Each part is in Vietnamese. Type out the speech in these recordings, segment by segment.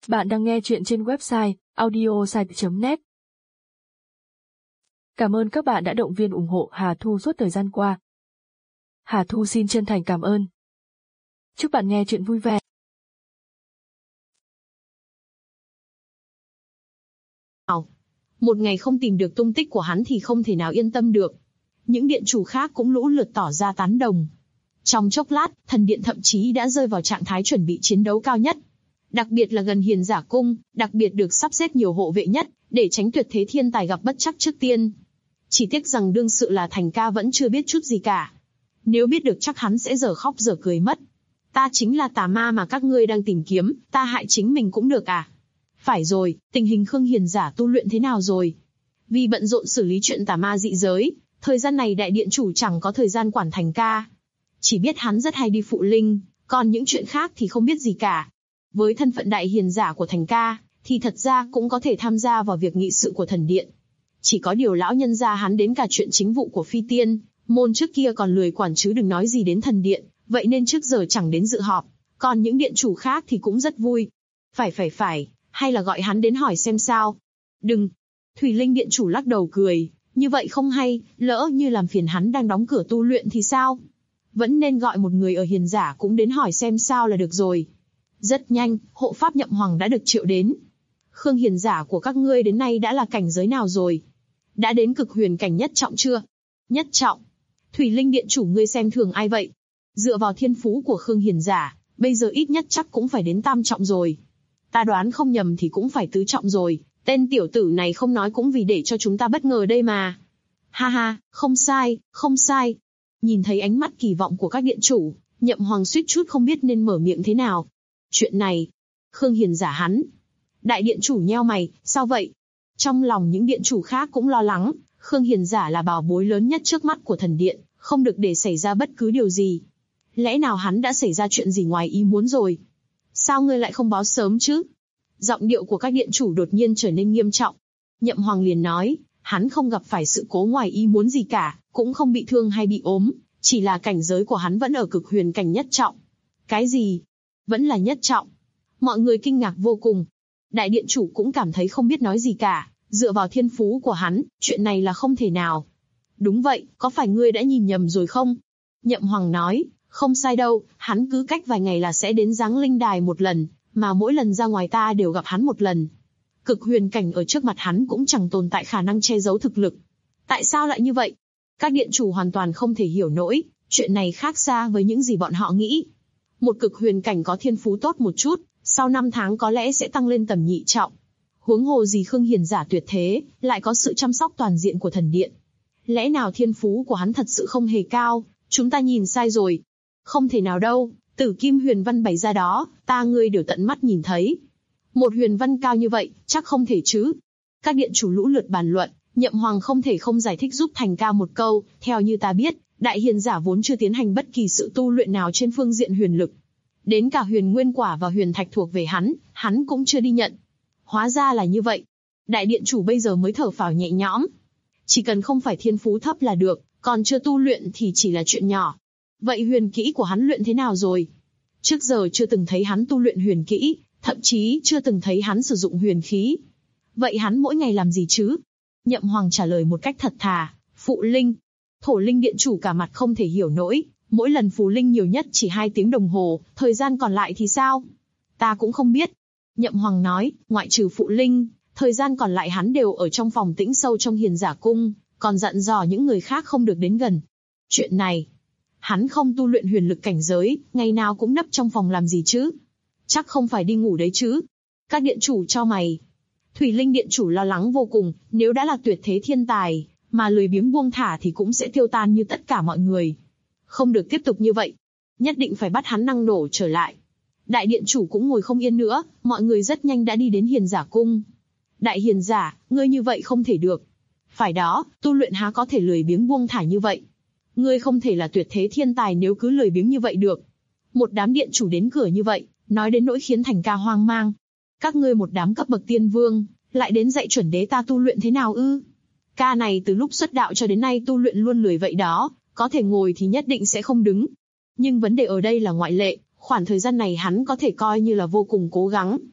Bạn đang nghe chuyện trên website audiosite.net. Cảm ơn các bạn đã động viên ủng hộ Hà Thu suốt thời gian qua. Hà Thu xin chân thành cảm ơn. Chúc bạn nghe chuyện vui vẻ. Một ngày không tìm được tung tích của hắn thì không thể nào yên tâm được. Những điện chủ khác cũng lũ lượt tỏ ra tán đồng. Trong chốc lát, thần điện thậm chí đã rơi vào trạng thái chuẩn bị chiến đấu cao nhất. Đặc biệt là gần Hiền Giả Cung, đặc biệt được sắp xếp nhiều hộ vệ nhất, để tránh tuyệt thế thiên tài gặp bất trắc trước tiên. Chỉ tiếc rằng đương sự là Thành Ca vẫn chưa biết chút gì cả. Nếu biết được chắc hắn sẽ dở khóc dở cười mất. Ta chính là tà ma mà các ngươi đang tìm kiếm, ta hại chính mình cũng được à? Phải rồi, tình hình Khương Hiền Giả tu luyện thế nào rồi? Vì bận rộn xử lý chuyện tà ma dị giới, thời gian này đại điện chủ chẳng có thời gian quản Thành Ca. Chỉ biết hắn rất hay đi phụ linh, còn những chuyện khác thì không biết gì cả. Với thân phận đại hiền giả của Thành Ca, thì thật ra cũng có thể tham gia vào việc nghị sự của thần điện. Chỉ có điều lão nhân gia hắn đến cả chuyện chính vụ của phi tiên môn trước kia còn lười quản chứ đừng nói gì đến thần điện, vậy nên trước giờ chẳng đến dự họp. Còn những điện chủ khác thì cũng rất vui. Phải, hay là gọi hắn đến hỏi xem sao? Đừng. Thủy Linh điện chủ lắc đầu cười, như vậy không hay, lỡ như làm phiền hắn đang đóng cửa tu luyện thì sao? Vẫn nên gọi một người ở hiền giả cũng đến hỏi xem sao là được rồi. Rất nhanh, hộ pháp Nhậm Hoàng đã được triệu đến. Khương Hiền Giả của các ngươi đến nay đã là cảnh giới nào rồi? Đã đến cực huyền cảnh nhất trọng chưa? Nhất trọng. Thủy Linh điện chủ ngươi xem thường ai vậy? Dựa vào thiên phú của Khương Hiền Giả, bây giờ ít nhất chắc cũng phải đến tam trọng rồi. Ta đoán không nhầm thì cũng phải tứ trọng rồi, tên tiểu tử này không nói cũng vì để cho chúng ta bất ngờ đây mà. Ha ha, không sai. Nhìn thấy ánh mắt kỳ vọng của các điện chủ, Nhậm Hoàng suýt chút không biết nên mở miệng thế nào. Chuyện này, Khương Hiền Giả hắn. Đại điện chủ nheo mày, sao vậy? Trong lòng những điện chủ khác cũng lo lắng, Khương Hiền Giả là bảo bối lớn nhất trước mắt của thần điện, không được để xảy ra bất cứ điều gì. Lẽ nào hắn đã xảy ra chuyện gì ngoài ý muốn rồi? Sao ngươi lại không báo sớm chứ? Giọng điệu của các điện chủ đột nhiên trở nên nghiêm trọng. Nhậm Hoàng liền nói, hắn không gặp phải sự cố ngoài ý muốn gì cả, cũng không bị thương hay bị ốm, chỉ là cảnh giới của hắn vẫn ở cực huyền cảnh nhất trọng. Cái gì? Vẫn là nhất trọng. Mọi người kinh ngạc vô cùng. Đại điện chủ cũng cảm thấy không biết nói gì cả, dựa vào thiên phú của hắn, chuyện này là không thể nào. Đúng vậy, có phải ngươi đã nhìn nhầm rồi không? Nhậm Hoàng nói, không sai đâu, hắn cứ cách vài ngày là sẽ đến Giáng Linh Đài một lần, mà mỗi lần ra ngoài ta đều gặp hắn một lần. Cực huyền cảnh ở trước mặt hắn cũng chẳng tồn tại khả năng che giấu thực lực. Tại sao lại như vậy? Các điện chủ hoàn toàn không thể hiểu nổi, chuyện này khác xa với những gì bọn họ nghĩ. Một cực huyền cảnh có thiên phú tốt một chút, sau 5 tháng có lẽ sẽ tăng lên tầm nhị trọng. Huống hồ gì Khương Hiền Giả tuyệt thế, lại có sự chăm sóc toàn diện của thần điện. Lẽ nào thiên phú của hắn thật sự không hề cao, chúng ta nhìn sai rồi. Không thể nào đâu, Tử Kim huyền văn bày ra đó, ngươi đều tận mắt nhìn thấy. Một huyền văn cao như vậy, chắc không thể chứ. Các điện chủ lũ lượt bàn luận, Nhậm Hoàng không thể không giải thích giúp Thành Ca một câu, theo như ta biết, đại hiền giả vốn chưa tiến hành bất kỳ sự tu luyện nào trên phương diện huyền lực. Đến cả huyền nguyên quả và huyền thạch thuộc về hắn cũng chưa đi nhận. Hóa ra là như vậy. Đại điện chủ bây giờ mới thở phào nhẹ nhõm. Chỉ cần không phải thiên phú thấp là được, còn chưa tu luyện thì chỉ là chuyện nhỏ. Vậy huyền kỹ của hắn luyện thế nào rồi? Trước giờ chưa từng thấy hắn tu luyện huyền kỹ, thậm chí chưa từng thấy hắn sử dụng huyền khí. Vậy hắn mỗi ngày làm gì chứ? Nhậm Hoàng trả lời một cách thật thà, phụ linh. Thổ linh điện chủ cả mặt không thể hiểu nổi, mỗi lần phù linh nhiều nhất chỉ 2 tiếng đồng hồ, thời gian còn lại thì sao? Ta cũng không biết. Nhậm Hoàng nói, ngoại trừ phụ linh, thời gian còn lại hắn đều ở trong phòng tĩnh sâu trong Hiền Giả Cung, còn dặn dò những người khác không được đến gần. Chuyện này, hắn không tu luyện huyền lực cảnh giới, ngày nào cũng nấp trong phòng làm gì chứ? Chắc không phải đi ngủ đấy chứ? Các điện chủ cho mày. Thủy Linh điện chủ lo lắng vô cùng, nếu đã là tuyệt thế thiên tài, mà lười biếng buông thả thì cũng sẽ tiêu tan như tất cả mọi người. Không được tiếp tục như vậy. Nhất định phải bắt hắn năng nổ trở lại. Đại điện chủ cũng ngồi không yên nữa, mọi người rất nhanh đã đi đến Hiền Giả Cung. Đại hiền giả, ngươi như vậy không thể được. Phải đó, tu luyện há có thể lười biếng buông thả như vậy. Ngươi không thể là tuyệt thế thiên tài nếu cứ lười biếng như vậy được. Một đám điện chủ đến cửa như vậy, nói đến nỗi khiến Thành Ca hoang mang. Các ngươi một đám cấp bậc tiên vương, lại đến dạy chuẩn đế ta tu luyện thế nào ư? Ca này từ lúc xuất đạo cho đến nay tu luyện luôn lười vậy đó, có thể ngồi thì nhất định sẽ không đứng. Nhưng vấn đề ở đây là ngoại lệ, khoảng thời gian này hắn có thể coi như là vô cùng cố gắng.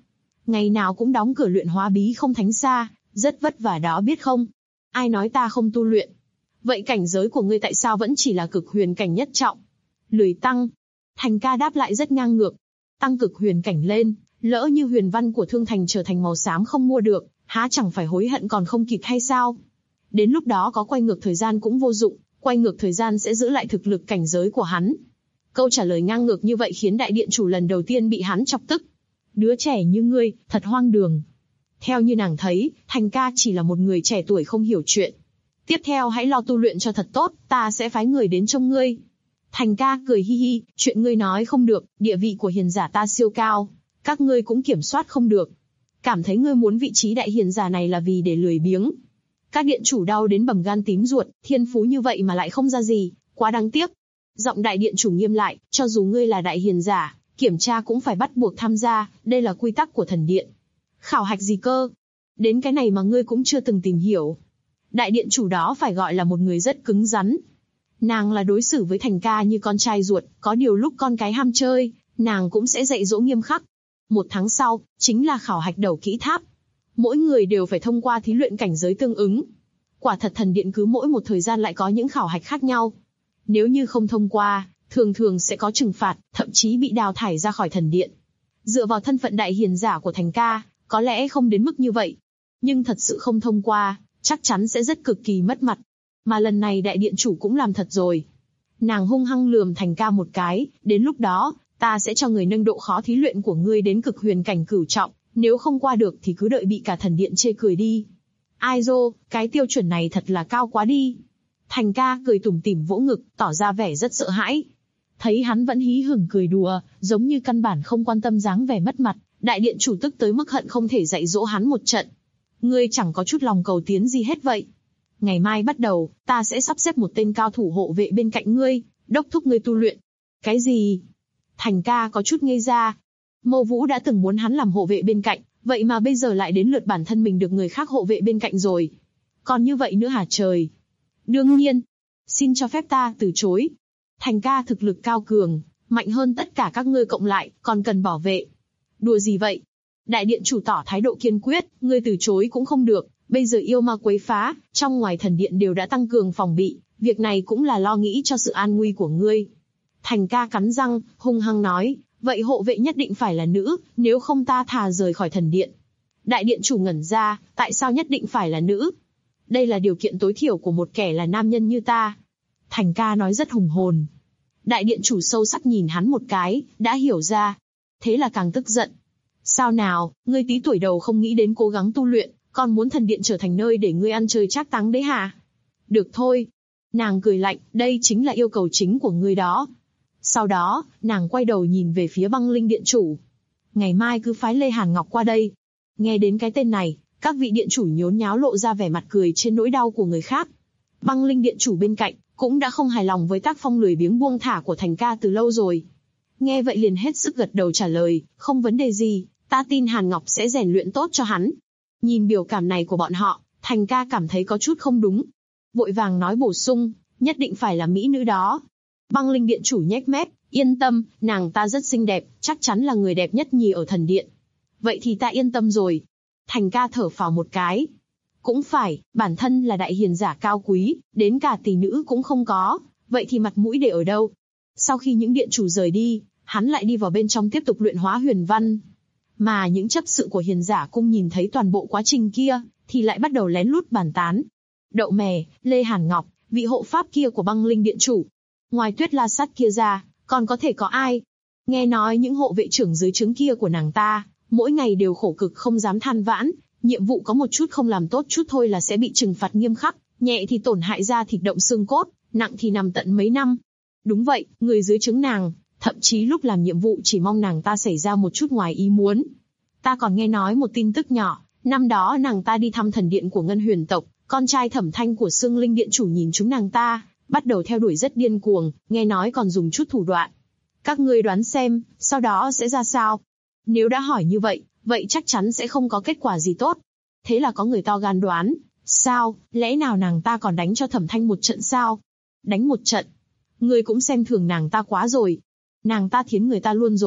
Ngày nào cũng đóng cửa luyện hóa bí không thánh xa, rất vất vả đó biết không? Ai nói ta không tu luyện? Vậy cảnh giới của ngươi tại sao vẫn chỉ là cực huyền cảnh nhất trọng? Lười tăng. Thành ca đáp lại rất ngang ngược. Tăng cực huyền cảnh lên, lỡ như huyền văn của Thương Thành trở thành màu xám không mua được, há chẳng phải hối hận còn không kịp hay sao? Đến lúc đó có quay ngược thời gian cũng vô dụng, quay ngược thời gian sẽ giữ lại thực lực cảnh giới của hắn. Câu trả lời ngang ngược như vậy khiến đại điện chủ lần đầu tiên bị hắn chọc tức. Đứa trẻ như ngươi, thật hoang đường. Theo như nàng thấy, Thành ca chỉ là một người trẻ tuổi không hiểu chuyện. Tiếp theo hãy lo tu luyện cho thật tốt, ta sẽ phái người đến trông ngươi. Thành ca cười hi hi, chuyện ngươi nói không được, địa vị của hiền giả ta siêu cao, các ngươi cũng kiểm soát không được. Cảm thấy ngươi muốn vị trí đại hiền giả này là vì để lười biếng. Các điện chủ đau đến bầm gan tím ruột, thiên phú như vậy mà lại không ra gì, quá đáng tiếc. Giọng đại điện chủ nghiêm lại, cho dù ngươi là đại hiền giả, kiểm tra cũng phải bắt buộc tham gia, đây là quy tắc của thần điện. Khảo hạch gì cơ? Đến cái này mà ngươi cũng chưa từng tìm hiểu. Đại điện chủ đó phải gọi là một người rất cứng rắn. Nàng là đối xử với Thành ca như con trai ruột, có điều lúc con cái ham chơi, nàng cũng sẽ dạy dỗ nghiêm khắc. 1 tháng sau, chính là khảo hạch đầu kỹ tháp. Mỗi người đều phải thông qua thí luyện cảnh giới tương ứng. Quả thật thần điện cứ mỗi một thời gian lại có những khảo hạch khác nhau. Nếu như không thông qua, thường sẽ có trừng phạt, thậm chí bị đào thải ra khỏi thần điện. Dựa vào thân phận đại hiền giả của Thành ca, có lẽ không đến mức như vậy. Nhưng thật sự không thông qua, chắc chắn sẽ rất cực kỳ mất mặt. Mà lần này đại điện chủ cũng làm thật rồi. Nàng hung hăng lườm Thành ca một cái, đến lúc đó, ta sẽ cho người nâng độ khó thí luyện của ngươi đến cực huyền cảnh cửu trọng, nếu không qua được thì cứ đợi bị cả thần điện chê cười đi. Ai dô, cái tiêu chuẩn này thật là cao quá đi. Thành ca cười tủm tỉm vỗ ngực, tỏ ra vẻ rất sợ hãi. Thấy hắn vẫn hí hửng cười đùa, giống như căn bản không quan tâm dáng vẻ mất mặt, đại điện chủ tức tới mức hận không thể dạy dỗ hắn một trận. Ngươi chẳng có chút lòng cầu tiến gì hết vậy. Ngày mai bắt đầu, ta sẽ sắp xếp một tên cao thủ hộ vệ bên cạnh ngươi, đốc thúc ngươi tu luyện. Cái gì? Thành ca có chút ngây ra. Mâu Vũ đã từng muốn hắn làm hộ vệ bên cạnh, vậy mà bây giờ lại đến lượt bản thân mình được người khác hộ vệ bên cạnh rồi. Còn như vậy nữa hả trời? Đương nhiên. Xin cho phép ta từ chối. Thành ca thực lực cao cường, mạnh hơn tất cả các ngươi cộng lại, còn cần bảo vệ. Đùa gì vậy? Đại điện chủ tỏ thái độ kiên quyết, ngươi từ chối cũng không được. Bây giờ yêu ma quấy phá, trong ngoài thần điện đều đã tăng cường phòng bị, việc này cũng là lo nghĩ cho sự an nguy của ngươi. Thành ca cắn răng, hung hăng nói, vậy hộ vệ nhất định phải là nữ, nếu không ta thà rời khỏi thần điện. Đại điện chủ ngẩn ra, tại sao nhất định phải là nữ? Đây là điều kiện tối thiểu của một kẻ là nam nhân như ta. Thành ca nói rất hùng hồn. Đại điện chủ sâu sắc nhìn hắn một cái, đã hiểu ra. Thế là càng tức giận. Sao nào, ngươi tí tuổi đầu không nghĩ đến cố gắng tu luyện, còn muốn thần điện trở thành nơi để ngươi ăn chơi trác táng đấy hả? Được thôi. Nàng cười lạnh, đây chính là yêu cầu chính của ngươi đó. Sau đó, nàng quay đầu nhìn về phía Băng Linh điện chủ. Ngày mai cứ phái Lê Hàn Ngọc qua đây. Nghe đến cái tên này, các vị điện chủ nhốn nháo lộ ra vẻ mặt cười trên nỗi đau của người khác. Băng Linh điện chủ bên cạnh, cũng đã không hài lòng với tác phong lười biếng buông thả của Thành ca từ lâu rồi. Nghe vậy liền hết sức gật đầu trả lời, không vấn đề gì, ta tin Hàn Ngọc sẽ rèn luyện tốt cho hắn. Nhìn biểu cảm này của bọn họ, Thành ca cảm thấy có chút không đúng. Vội vàng nói bổ sung, nhất định phải là mỹ nữ đó. Băng Linh điện chủ nhếch mép, yên tâm, nàng ta rất xinh đẹp, chắc chắn là người đẹp nhất nhì ở thần điện. Vậy thì ta yên tâm rồi. Thành ca thở phào một cái. Cũng phải, bản thân là đại hiền giả cao quý, đến cả tỷ nữ cũng không có, vậy thì mặt mũi để ở đâu? Sau khi những điện chủ rời đi, hắn lại đi vào bên trong tiếp tục luyện hóa huyền văn. Mà những chấp sự của hiền giả cung nhìn thấy toàn bộ quá trình kia, thì lại bắt đầu lén lút bàn tán. Đậu mè, Lê Hàn Ngọc, vị hộ pháp kia của Băng Linh điện chủ. Ngoài Tuyết La Sát kia ra, còn có thể có ai? Nghe nói những hộ vệ trưởng dưới trướng kia của nàng ta, mỗi ngày đều khổ cực không dám than vãn, nhiệm vụ có một chút không làm tốt chút thôi là sẽ bị trừng phạt nghiêm khắc, nhẹ thì tổn hại da thịt động xương cốt, nặng thì nằm tận mấy năm. Đúng vậy, người dưới trướng nàng, thậm chí lúc làm nhiệm vụ chỉ mong nàng ta xảy ra một chút ngoài ý muốn. Ta còn nghe nói một tin tức nhỏ, năm đó nàng ta đi thăm thần điện của Ngân Huyền tộc, con trai Thẩm Thanh của Sương Linh điện chủ nhìn chúng nàng ta, bắt đầu theo đuổi rất điên cuồng, nghe nói còn dùng chút thủ đoạn. Các ngươi đoán xem, sau đó sẽ ra sao? Nếu đã hỏi như vậy, vậy chắc chắn sẽ không có kết quả gì tốt. Thế là có người to gan đoán, sao, lẽ nào nàng ta còn đánh cho Thẩm Thanh một trận sao? Đánh một trận? Ngươi cũng xem thường nàng ta quá rồi. Nàng ta thiến người ta luôn rồi,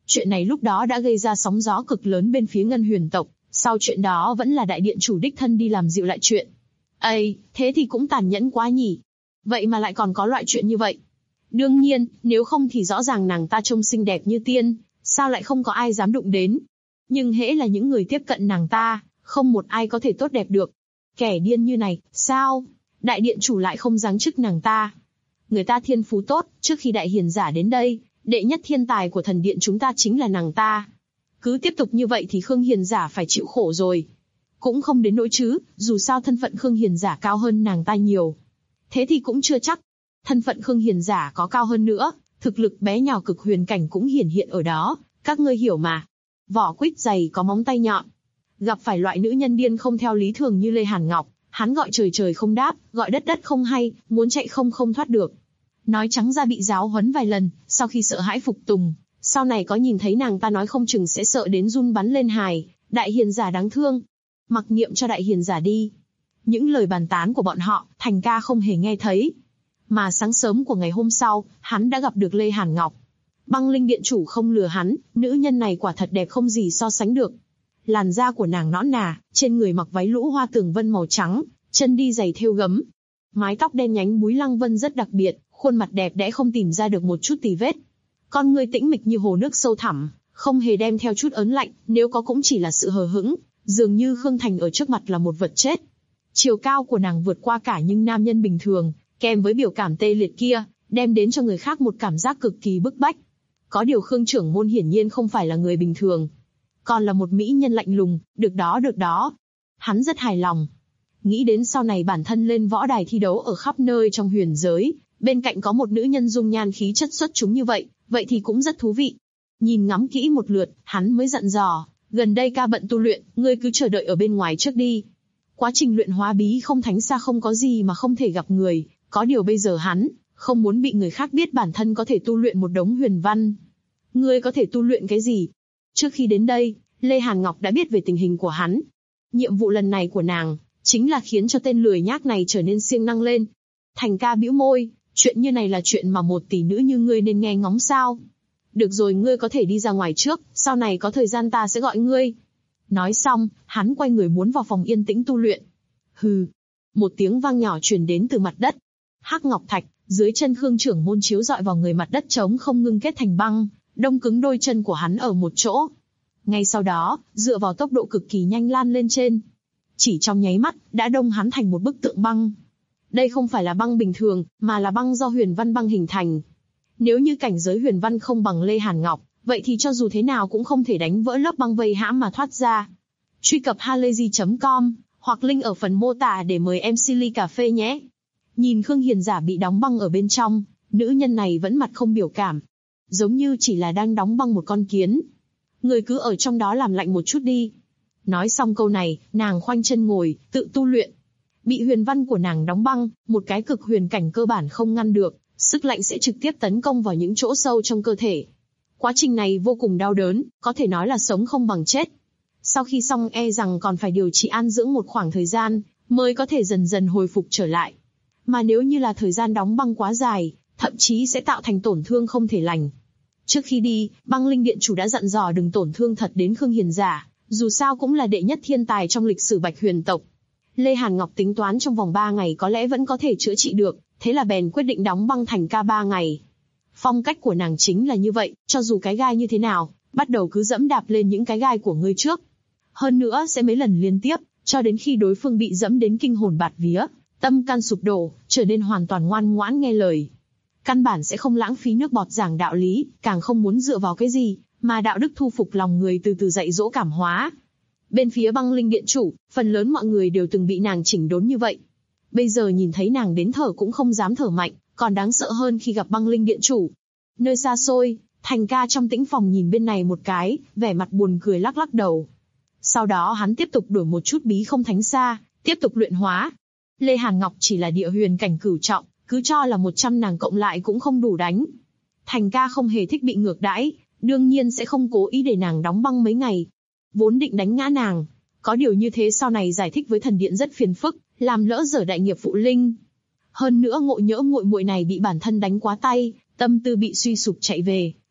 Chuyện này lúc đó đã gây ra sóng gió cực lớn bên phía Ngân Huyền tộc, sau chuyện đó vẫn là đại điện chủ đích thân đi làm dịu lại chuyện. Ây, thế thì cũng tàn nhẫn quá nhỉ. Vậy mà lại còn có loại chuyện như vậy. Đương nhiên, nếu không thì rõ ràng nàng ta trông xinh đẹp như tiên, sao lại không có ai dám đụng đến. Nhưng hễ là những người tiếp cận nàng ta, không một ai có thể tốt đẹp được. Kẻ điên như này, sao? Đại điện chủ lại không giáng chức nàng ta. Người ta thiên phú tốt, trước khi đại hiền giả đến đây, đệ nhất thiên tài của thần điện chúng ta chính là nàng ta. Cứ tiếp tục như vậy thì Khương Hiền giả phải chịu khổ rồi. Cũng không đến nỗi chứ, dù sao thân phận Khương Hiền giả cao hơn nàng ta nhiều. Thế thì cũng chưa chắc. Thân phận Khương Hiền giả có cao hơn nữa, thực lực bé nhỏ cực huyền cảnh cũng hiển hiện ở đó, các ngươi hiểu mà. Vỏ quýt dày có móng tay nhọn. Gặp phải loại nữ nhân điên không theo lý thường như Lê Hàn Ngọc, hắn gọi trời trời không đáp, gọi đất đất không hay, muốn chạy không thoát được. Nói trắng ra bị giáo huấn vài lần, sau khi sợ hãi phục tùng, sau này có nhìn thấy nàng ta nói không chừng sẽ sợ đến run bắn lên hài. Đại hiền giả đáng thương. Mặc niệm cho đại hiền giả đi. Những lời bàn tán của bọn họ, Thành ca không hề nghe thấy. Mà sáng sớm của ngày hôm sau, hắn đã gặp được Lê Hàn Ngọc. Băng Linh điện chủ không lừa hắn, nữ nhân này quả thật đẹp không gì so sánh được. Làn da của nàng nõn nà, trên người mặc váy lũ hoa tường vân màu trắng, chân đi giày thêu gấm. Mái tóc đen nhánh búi lăng vân rất đặc biệt, khuôn mặt đẹp đẽ không tìm ra được một chút tì vết. Con người tĩnh mịch như hồ nước sâu thẳm, không hề đem theo chút ớn lạnh, nếu có cũng chỉ là sự hờ hững, dường như Khương Thành ở trước mặt là một vật chết. Chiều cao của nàng vượt qua cả những nam nhân bình thường, kèm với biểu cảm tê liệt kia, đem đến cho người khác một cảm giác cực kỳ bức bách. Có điều Khương trưởng môn hiển nhiên không phải là người bình thường, còn là một mỹ nhân lạnh lùng, được đó. Hắn rất hài lòng. Nghĩ đến sau này bản thân lên võ đài thi đấu ở khắp nơi trong huyền giới, bên cạnh có một nữ nhân dung nhan khí chất xuất chúng như vậy, vậy thì cũng rất thú vị. Nhìn ngắm kỹ một lượt, hắn mới dặn dò, gần đây ca bận tu luyện, ngươi cứ chờ đợi ở bên ngoài trước đi. Quá trình luyện hóa bí không thánh xa không có gì mà không thể gặp người, có điều bây giờ hắn không muốn bị người khác biết bản thân có thể tu luyện một đống huyền văn. Ngươi có thể tu luyện cái gì? Trước khi đến đây, Lê Hàn Ngọc đã biết về tình hình của hắn. Nhiệm vụ lần này của nàng chính là khiến cho tên lười nhác này trở nên siêng năng lên. Thành ca bĩu môi, chuyện như này là chuyện mà một tỷ nữ như ngươi nên nghe ngóng sao? Được rồi, ngươi có thể đi ra ngoài trước, sau này có thời gian ta sẽ gọi ngươi. Nói xong, hắn quay người muốn vào phòng yên tĩnh tu luyện. Hừ, một tiếng vang nhỏ truyền đến từ mặt đất. Hắc ngọc thạch dưới chân Khương trưởng môn chiếu rọi vào người mặt đất trống không ngưng kết thành băng, đông cứng đôi chân của hắn ở một chỗ. Ngay sau đó, dựa vào tốc độ cực kỳ nhanh lan lên trên. Chỉ trong nháy mắt, đã đông hắn thành một bức tượng băng. Đây không phải là băng bình thường, mà là băng do huyền văn băng hình thành. Nếu như cảnh giới huyền văn không bằng Lê Hàn Ngọc, vậy thì cho dù thế nào cũng không thể đánh vỡ lớp băng vây hãm mà thoát ra. Truy cập halayzi.com, hoặc link ở phần mô tả để mời MC ly cà phê nhé. Nhìn Khương Hiền giả bị đóng băng ở bên trong, nữ nhân này vẫn mặt không biểu cảm. Giống như chỉ là đang đóng băng một con kiến. Người cứ ở trong đó làm lạnh một chút đi. Nói xong câu này, nàng khoanh chân ngồi, tự tu luyện. Bị huyền văn của nàng đóng băng, một cái cực huyền cảnh cơ bản không ngăn được, sức lạnh sẽ trực tiếp tấn công vào những chỗ sâu trong cơ thể. Quá trình này vô cùng đau đớn, có thể nói là sống không bằng chết. Sau khi xong e rằng còn phải điều trị an dưỡng một khoảng thời gian, mới có thể dần dần hồi phục trở lại. Mà nếu như là thời gian đóng băng quá dài, thậm chí sẽ tạo thành tổn thương không thể lành. Trước khi đi, Băng Linh điện chủ đã dặn dò đừng tổn thương thật đến Khương Hiền giả, dù sao cũng là đệ nhất thiên tài trong lịch sử Bạch Huyền tộc. Lê Hàn Ngọc tính toán trong vòng 3 ngày có lẽ vẫn có thể chữa trị được, thế là bèn quyết định đóng băng thành ca 3 ngày. Phong cách của nàng chính là như vậy, cho dù cái gai như thế nào, bắt đầu cứ dẫm đạp lên những cái gai của ngươi trước. Hơn nữa sẽ mấy lần liên tiếp, cho đến khi đối phương bị dẫm đến kinh hồn bạt vía, tâm can sụp đổ, trở nên hoàn toàn ngoan ngoãn nghe lời. Căn bản sẽ không lãng phí nước bọt giảng đạo lý, càng không muốn dựa vào cái gì, mà đạo đức thu phục lòng người từ từ dạy dỗ cảm hóa. Bên phía Băng Linh điện chủ, phần lớn mọi người đều từng bị nàng chỉnh đốn như vậy. Bây giờ nhìn thấy nàng đến thở cũng không dám thở mạnh, còn đáng sợ hơn khi gặp Băng Linh điện chủ. Nơi xa xôi, Thành ca trong tĩnh phòng nhìn bên này một cái, vẻ mặt buồn cười lắc lắc đầu. Sau đó hắn tiếp tục đổi một chút bí không thánh xa, tiếp tục luyện hóa. Lê Hàn Ngọc chỉ là địa huyền cảnh cửu trọng, cứ cho là 100 nàng cộng lại cũng không đủ đánh. Thành ca không hề thích bị ngược đãi, đương nhiên sẽ không cố ý để nàng đóng băng mấy ngày. Vốn định đánh ngã nàng, có điều như thế sau này giải thích với thần điện rất phiền phức, làm lỡ dở đại nghiệp phụ linh. Hơn nữa ngộ nhỡ muội muội này bị bản thân đánh quá tay, tâm tư bị suy sụp chạy về,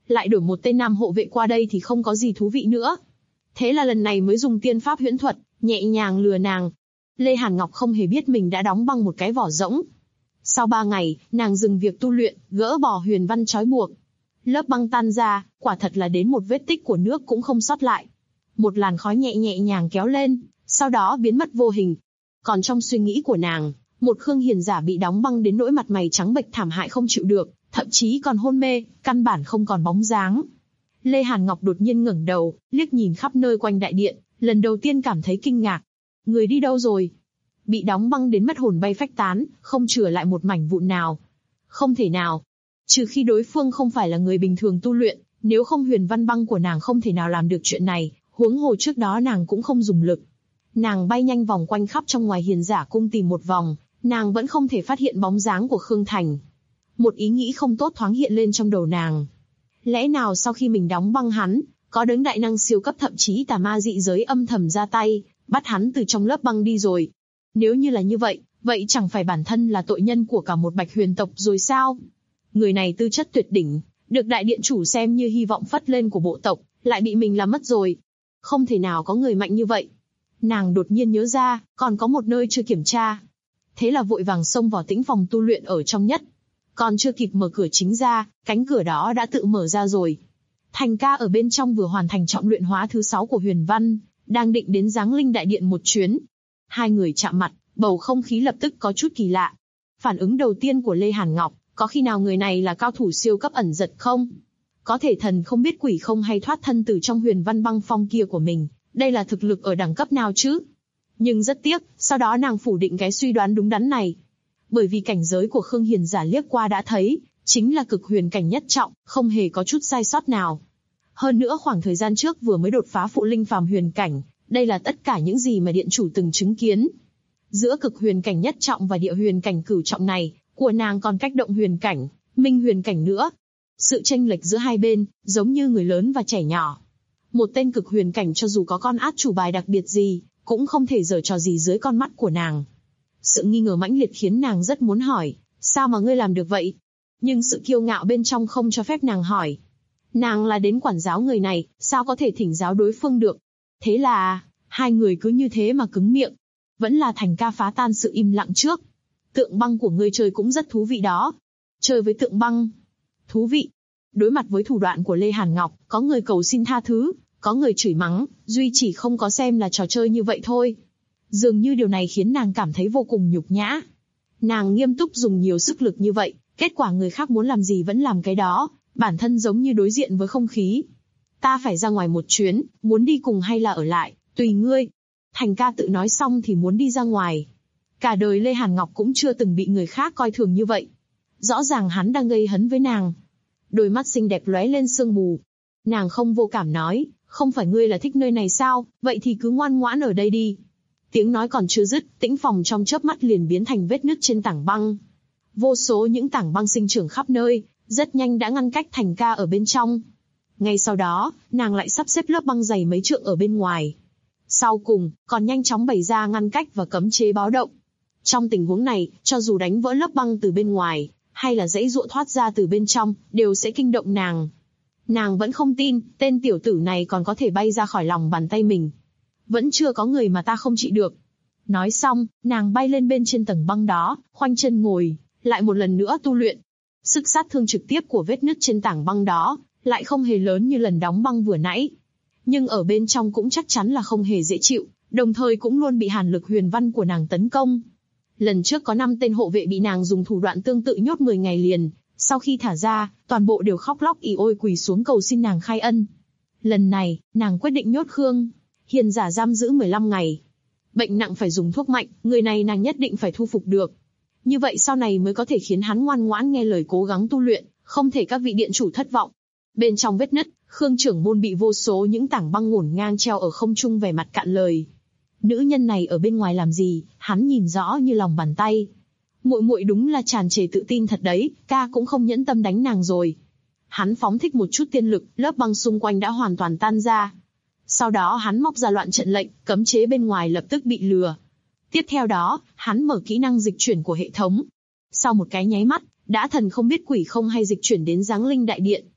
lại đổi một tên nam hộ vệ qua đây thì không có gì thú vị nữa. Thế là lần này mới dùng tiên pháp huyễn thuật, nhẹ nhàng lừa nàng. Lê Hàn Ngọc không hề biết mình đã đóng băng một cái vỏ rỗng. Sau 3 ngày, nàng dừng việc tu luyện, gỡ bỏ huyền văn trói buộc. Lớp băng tan ra, quả thật là đến một vết tích của nước cũng không sót lại. Một làn khói nhẹ nhàng kéo lên, sau đó biến mất vô hình. Còn trong suy nghĩ của nàng, một Khương Hiền giả bị đóng băng đến nỗi mặt mày trắng bệch thảm hại không chịu được, thậm chí còn hôn mê, căn bản không còn bóng dáng. Lê Hàn Ngọc đột nhiên ngẩng đầu, liếc nhìn khắp nơi quanh đại điện, lần đầu tiên cảm thấy kinh ngạc. Người đi đâu rồi? Bị đóng băng đến mất hồn bay phách tán, không chừa lại một mảnh vụn nào. Không thể nào. Trừ khi đối phương không phải là người bình thường tu luyện, nếu không huyền văn băng của nàng không thể nào làm được chuyện này, huống hồ trước đó nàng cũng không dùng lực. Nàng bay nhanh vòng quanh khắp trong ngoài Hiền giả cung tìm một vòng, nàng vẫn không thể phát hiện bóng dáng của Khương Thành. Một ý nghĩ không tốt thoáng hiện lên trong đầu nàng. Lẽ nào sau khi mình đóng băng hắn, có đấng đại năng siêu cấp thậm chí tà ma dị giới âm thầm ra tay, bắt hắn từ trong lớp băng đi rồi? Nếu như là như vậy, vậy chẳng phải bản thân là tội nhân của cả một Bạch Huyền tộc rồi sao? Người này tư chất tuyệt đỉnh, được đại điện chủ xem như hy vọng phất lên của bộ tộc, lại bị mình làm mất rồi. Không thể nào có người mạnh như vậy. Nàng đột nhiên nhớ ra, còn có một nơi chưa kiểm tra. Thế là vội vàng xông vào tĩnh phòng tu luyện ở trong nhất. Còn chưa kịp mở cửa chính ra, cánh cửa đó đã tự mở ra rồi. Thành ca ở bên trong vừa hoàn thành trọng luyện hóa thứ 6 của Huyền Văn, đang định đến Giáng Linh Đại Điện một chuyến. Hai người chạm mặt, bầu không khí lập tức có chút kỳ lạ. Phản ứng đầu tiên của Lê Hàn Ngọc, có khi nào người này là cao thủ siêu cấp ẩn giật không? Có thể thần không biết quỷ không hay thoát thân từ trong Huyền Văn băng phong kia của mình, đây là thực lực ở đẳng cấp nào chứ? Nhưng rất tiếc, sau đó nàng phủ định cái suy đoán đúng đắn này. Bởi vì cảnh giới của Khương Hiền giả liếc qua đã thấy, chính là cực huyền cảnh nhất trọng, không hề có chút sai sót nào. Hơn nữa khoảng thời gian trước vừa mới đột phá phụ linh phàm huyền cảnh, đây là tất cả những gì mà điện chủ từng chứng kiến. Giữa cực huyền cảnh nhất trọng và địa huyền cảnh cửu trọng này, của nàng còn cách động huyền cảnh, minh huyền cảnh nữa. Sự chênh lệch giữa hai bên, giống như người lớn và trẻ nhỏ. Một tên cực huyền cảnh cho dù có con át chủ bài đặc biệt gì, cũng không thể giở trò gì dưới con mắt của nàng. Sự nghi ngờ mãnh liệt khiến nàng rất muốn hỏi, sao mà ngươi làm được vậy? Nhưng sự kiêu ngạo bên trong không cho phép nàng hỏi. Nàng là đến quản giáo người này, sao có thể thỉnh giáo đối phương được? Thế là, hai người cứ như thế mà cứng miệng. Vẫn là Thành ca phá tan sự im lặng trước. Tượng băng của ngươi chơi cũng rất thú vị đó. Chơi với tượng băng. Thú vị. Đối mặt với thủ đoạn của Lê Hàn Ngọc, có người cầu xin tha thứ, có người chửi mắng, duy chỉ không có xem là trò chơi như vậy thôi. Dường như điều này khiến nàng cảm thấy vô cùng nhục nhã. Nàng nghiêm túc dùng nhiều sức lực như vậy, kết quả người khác muốn làm gì vẫn làm cái đó, bản thân giống như đối diện với không khí. Ta phải ra ngoài một chuyến, muốn đi cùng hay là ở lại, tùy ngươi. Thành ca tự nói xong thì muốn đi ra ngoài. Cả đời Lê Hàn Ngọc cũng chưa từng bị người khác coi thường như vậy. Rõ ràng hắn đang gây hấn với nàng. Đôi mắt xinh đẹp lóe lên sương mù. Nàng không vô cảm nói, không phải ngươi là thích nơi này sao, vậy thì cứ ngoan ngoãn ở đây đi. Tiếng nói còn chưa dứt, tĩnh phòng trong chớp mắt liền biến thành vết nứt trên tảng băng. Vô số những tảng băng sinh trưởng khắp nơi, rất nhanh đã ngăn cách Thành ca ở bên trong. Ngay sau đó, nàng lại sắp xếp lớp băng dày mấy trượng ở bên ngoài. Sau cùng, còn nhanh chóng bày ra ngăn cách và cấm chế báo động. Trong tình huống này, cho dù đánh vỡ lớp băng từ bên ngoài, hay là giãy giụa thoát ra từ bên trong, đều sẽ kinh động nàng. Nàng vẫn không tin, tên tiểu tử này còn có thể bay ra khỏi lòng bàn tay mình. Vẫn chưa có người mà ta không trị được. Nói xong, nàng bay lên bên trên tầng băng đó, khoanh chân ngồi, lại một lần nữa tu luyện. Sức sát thương trực tiếp của vết nứt trên tảng băng đó, lại không hề lớn như lần đóng băng vừa nãy. Nhưng ở bên trong cũng chắc chắn là không hề dễ chịu, đồng thời cũng luôn bị hàn lực huyền văn của nàng tấn công. Lần trước có 5 tên hộ vệ bị nàng dùng thủ đoạn tương tự nhốt 10 ngày liền, sau khi thả ra, toàn bộ đều khóc lóc ỉ ôi quỳ xuống cầu xin nàng khai ân. Lần này, nàng quyết định nhốt Khương Hiền giả giam giữ 15 ngày. Bệnh nặng phải dùng thuốc mạnh, người này nàng nhất định phải thu phục được. Như vậy sau này mới có thể khiến hắn ngoan ngoãn nghe lời cố gắng tu luyện, không thể các vị điện chủ thất vọng. Bên trong vết nứt, Khương trưởng môn bị vô số những tảng băng ngổn ngang treo ở không trung vẻ mặt cạn lời. Nữ nhân này ở bên ngoài làm gì, hắn nhìn rõ như lòng bàn tay. Muội muội đúng là tràn trề tự tin thật đấy, ca cũng không nhẫn tâm đánh nàng rồi. Hắn phóng thích một chút tiên lực, lớp băng xung quanh đã hoàn toàn tan ra. Sau đó hắn móc ra loạn trận lệnh, cấm chế bên ngoài lập tức bị lừa. Tiếp theo đó, hắn mở kỹ năng dịch chuyển của hệ thống. Sau một cái nháy mắt, đã thần không biết quỷ không hay dịch chuyển đến Giáng Linh Đại Điện.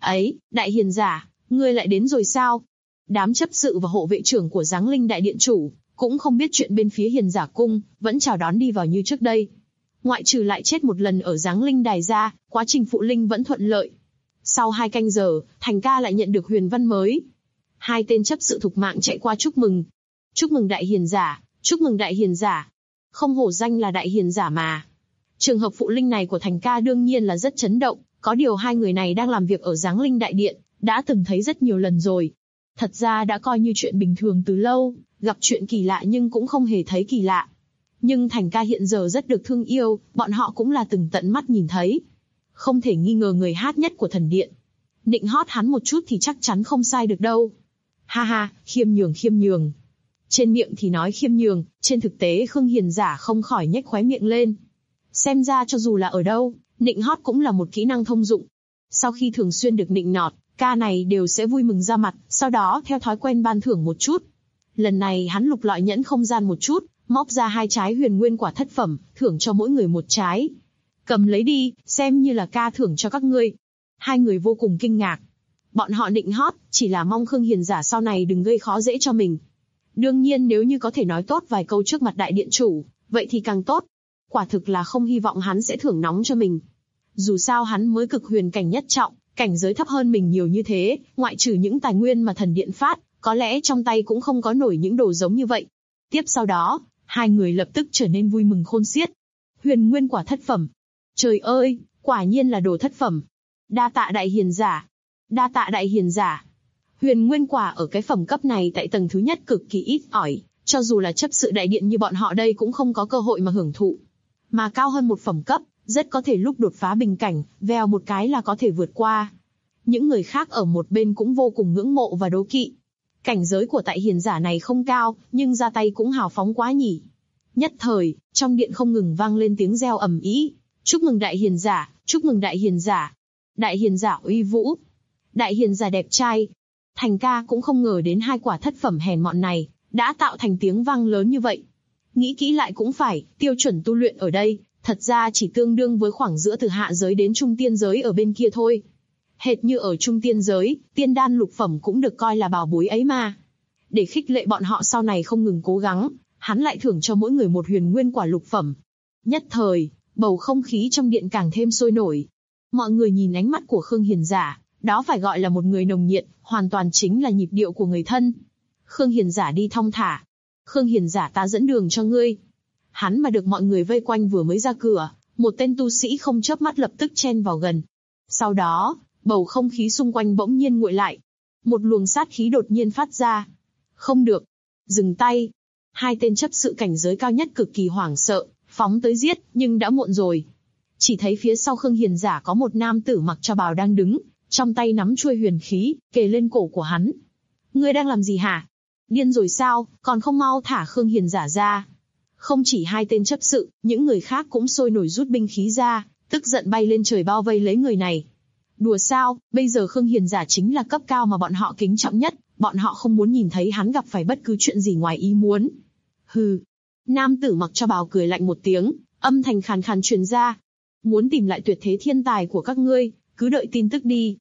Ấy, đại hiền giả, ngươi lại đến rồi sao? Đám chấp sự và hộ vệ trưởng của Giáng Linh đại điện chủ cũng không biết chuyện bên phía hiền giả cung, vẫn chào đón đi vào như trước đây. Ngoại trừ lại chết một lần ở Giáng Linh đài ra, quá trình phụ linh vẫn thuận lợi. Sau 2 canh giờ, Thành ca lại nhận được huyền văn mới. 2 tên chấp sự thục mạng chạy qua chúc mừng. Chúc mừng đại hiền giả, chúc mừng đại hiền giả. Không hổ danh là đại hiền giả mà. Trường hợp phụ linh này của Thành ca đương nhiên là rất chấn động, có điều 2 người này đang làm việc ở Giáng Linh đại điện, đã từng thấy rất nhiều lần rồi. Thật ra đã coi như chuyện bình thường từ lâu, gặp chuyện kỳ lạ nhưng cũng không hề thấy kỳ lạ. Nhưng Thành ca hiện giờ rất được thương yêu, bọn họ cũng là từng tận mắt nhìn thấy. Không thể nghi ngờ người hát nhất của thần điện. Nịnh hót hắn một chút thì chắc chắn không sai được đâu. Ha ha, khiêm nhường khiêm nhường. Trên miệng thì nói khiêm nhường, trên thực tế Khương hiền giả không khỏi nhếch khóe miệng lên. Xem ra cho dù là ở đâu, nịnh hót cũng là một kỹ năng thông dụng. Sau khi thường xuyên được nịnh nọt, ca này đều sẽ vui mừng ra mặt, sau đó theo thói quen ban thưởng một chút. Lần này hắn lục lọi nhẫn không gian một chút, móc ra 2 trái huyền nguyên quả thất phẩm, thưởng cho mỗi người 1 trái. Cầm lấy đi, xem như là ca thưởng cho các ngươi. 2 người vô cùng kinh ngạc. Bọn họ nịnh hót, chỉ là mong Khương hiền giả sau này đừng gây khó dễ cho mình. Đương nhiên nếu như có thể nói tốt vài câu trước mặt đại điện chủ, vậy thì càng tốt. Quả thực là không hy vọng hắn sẽ thưởng nóng cho mình. Dù sao hắn mới cực huyền cảnh nhất trọng, cảnh giới thấp hơn mình nhiều như thế, ngoại trừ những tài nguyên mà thần điện phát, có lẽ trong tay cũng không có nổi những đồ giống như vậy. Tiếp sau đó, 2 người lập tức trở nên vui mừng khôn xiết. Huyền nguyên quả thất phẩm. Trời ơi, quả nhiên là đồ thất phẩm. Đa tạ đại hiền giả. Đa tạ đại hiền giả. Huyền nguyên quả ở cái phẩm cấp này tại tầng thứ nhất cực kỳ ít ỏi, cho dù là chấp sự đại điện như bọn họ đây cũng không có cơ hội mà hưởng thụ. Mà cao hơn một phẩm cấp, rất có thể lúc đột phá bình cảnh, vèo một cái là có thể vượt qua. Những người khác ở một bên cũng vô cùng ngưỡng mộ và đố kỵ. Cảnh giới của tại hiền giả này không cao, nhưng ra tay cũng hào phóng quá nhỉ. Nhất thời, trong điện không ngừng vang lên tiếng reo ầm ĩ. Chúc mừng đại hiền giả, chúc mừng đại hiền giả. Đại hiền giả uy vũ. Đại hiền giả đẹp trai. Thành ca cũng không ngờ đến 2 quả thất phẩm hèn mọn này, đã tạo thành tiếng vang lớn như vậy. Nghĩ kỹ lại cũng phải, tiêu chuẩn tu luyện ở đây, thật ra chỉ tương đương với khoảng giữa từ hạ giới đến trung tiên giới ở bên kia thôi. Hệt như ở trung tiên giới, tiên đan lục phẩm cũng được coi là bảo bối ấy mà. Để khích lệ bọn họ sau này không ngừng cố gắng, hắn lại thưởng cho mỗi người 1 huyền nguyên quả lục phẩm. Nhất thời, bầu không khí trong điện càng thêm sôi nổi. Mọi người nhìn ánh mắt của Khương hiền giả, đó phải gọi là một người nồng nhiệt, hoàn toàn chính là nhịp điệu của người thân. Khương hiền giả đi thong thả. Khương hiền giả ta dẫn đường cho ngươi. Hắn mà được mọi người vây quanh vừa mới ra cửa, một tên tu sĩ không chớp mắt lập tức chen vào gần. Sau đó, bầu không khí xung quanh bỗng nhiên nguội lại. Một luồng sát khí đột nhiên phát ra. Không được. Dừng tay. 2 tên chấp sự cảnh giới cao nhất cực kỳ hoảng sợ, phóng tới giết, nhưng đã muộn rồi. Chỉ thấy phía sau Khương hiền giả có một nam tử mặc cho bào đang đứng, trong tay nắm chuôi huyền khí, kề lên cổ của hắn. Ngươi đang làm gì hả? Điên rồi sao, còn không mau thả Khương hiền giả ra. Không chỉ 2 tên chấp sự, những người khác cũng sôi nổi rút binh khí ra, tức giận bay lên trời bao vây lấy người này. Đùa sao, bây giờ Khương hiền giả chính là cấp cao mà bọn họ kính trọng nhất, bọn họ không muốn nhìn thấy hắn gặp phải bất cứ chuyện gì ngoài ý muốn. Hừ. Nam tử mặc cho bào cười lạnh một tiếng, âm thanh khàn khàn truyền ra. Muốn tìm lại tuyệt thế thiên tài của các ngươi, cứ đợi tin tức đi.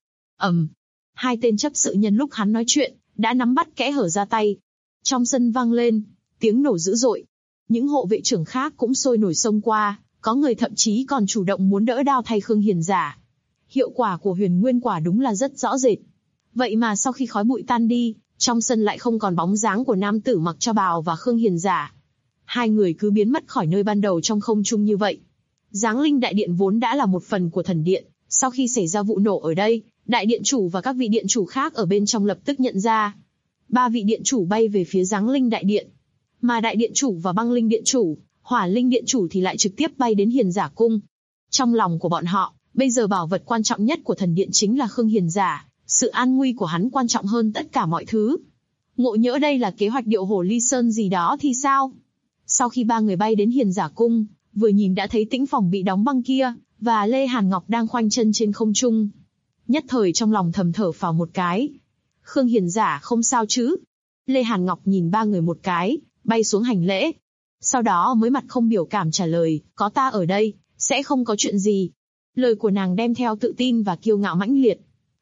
2 tên chấp sự nhân lúc hắn nói chuyện, đã nắm bắt kẽ hở ra tay. Trong sân vang lên, tiếng nổ dữ dội. Những hộ vệ trưởng khác cũng sôi nổi xông qua, có người thậm chí còn chủ động muốn đỡ đao thay Khương hiền giả. Hiệu quả của huyền nguyên quả đúng là rất rõ rệt. Vậy mà sau khi khói bụi tan đi, trong sân lại không còn bóng dáng của nam tử mặc cho bào và Khương hiền giả. 2 người cứ biến mất khỏi nơi ban đầu trong không trung như vậy. Giáng Linh đại điện vốn đã là một phần của thần điện, sau khi xảy ra vụ nổ ở đây, đại điện chủ và các vị điện chủ khác ở bên trong lập tức nhận ra. 3 vị điện chủ bay về phía Giáng Linh đại điện, mà đại điện chủ và băng linh điện chủ, hỏa linh điện chủ thì lại trực tiếp bay đến hiền giả cung. Trong lòng của bọn họ, bây giờ bảo vật quan trọng nhất của thần điện chính là Khương hiền giả, sự an nguy của hắn quan trọng hơn tất cả mọi thứ. Ngộ nhỡ đây là kế hoạch điệu hổ ly sơn gì đó thì sao? Sau khi 3 người bay đến hiền giả cung, vừa nhìn đã thấy tĩnh phòng bị đóng băng kia, và Lê Hàn Ngọc đang khoanh chân trên không trung. Nhất thời trong lòng thầm thở phào một cái. Khương hiền giả không sao chứ? Lê Hàn Ngọc nhìn 3 người một cái, bay xuống hành lễ. Sau đó mới mặt không biểu cảm trả lời, có ta ở đây, sẽ không có chuyện gì. Lời của nàng đem theo tự tin và kiêu ngạo mãnh liệt.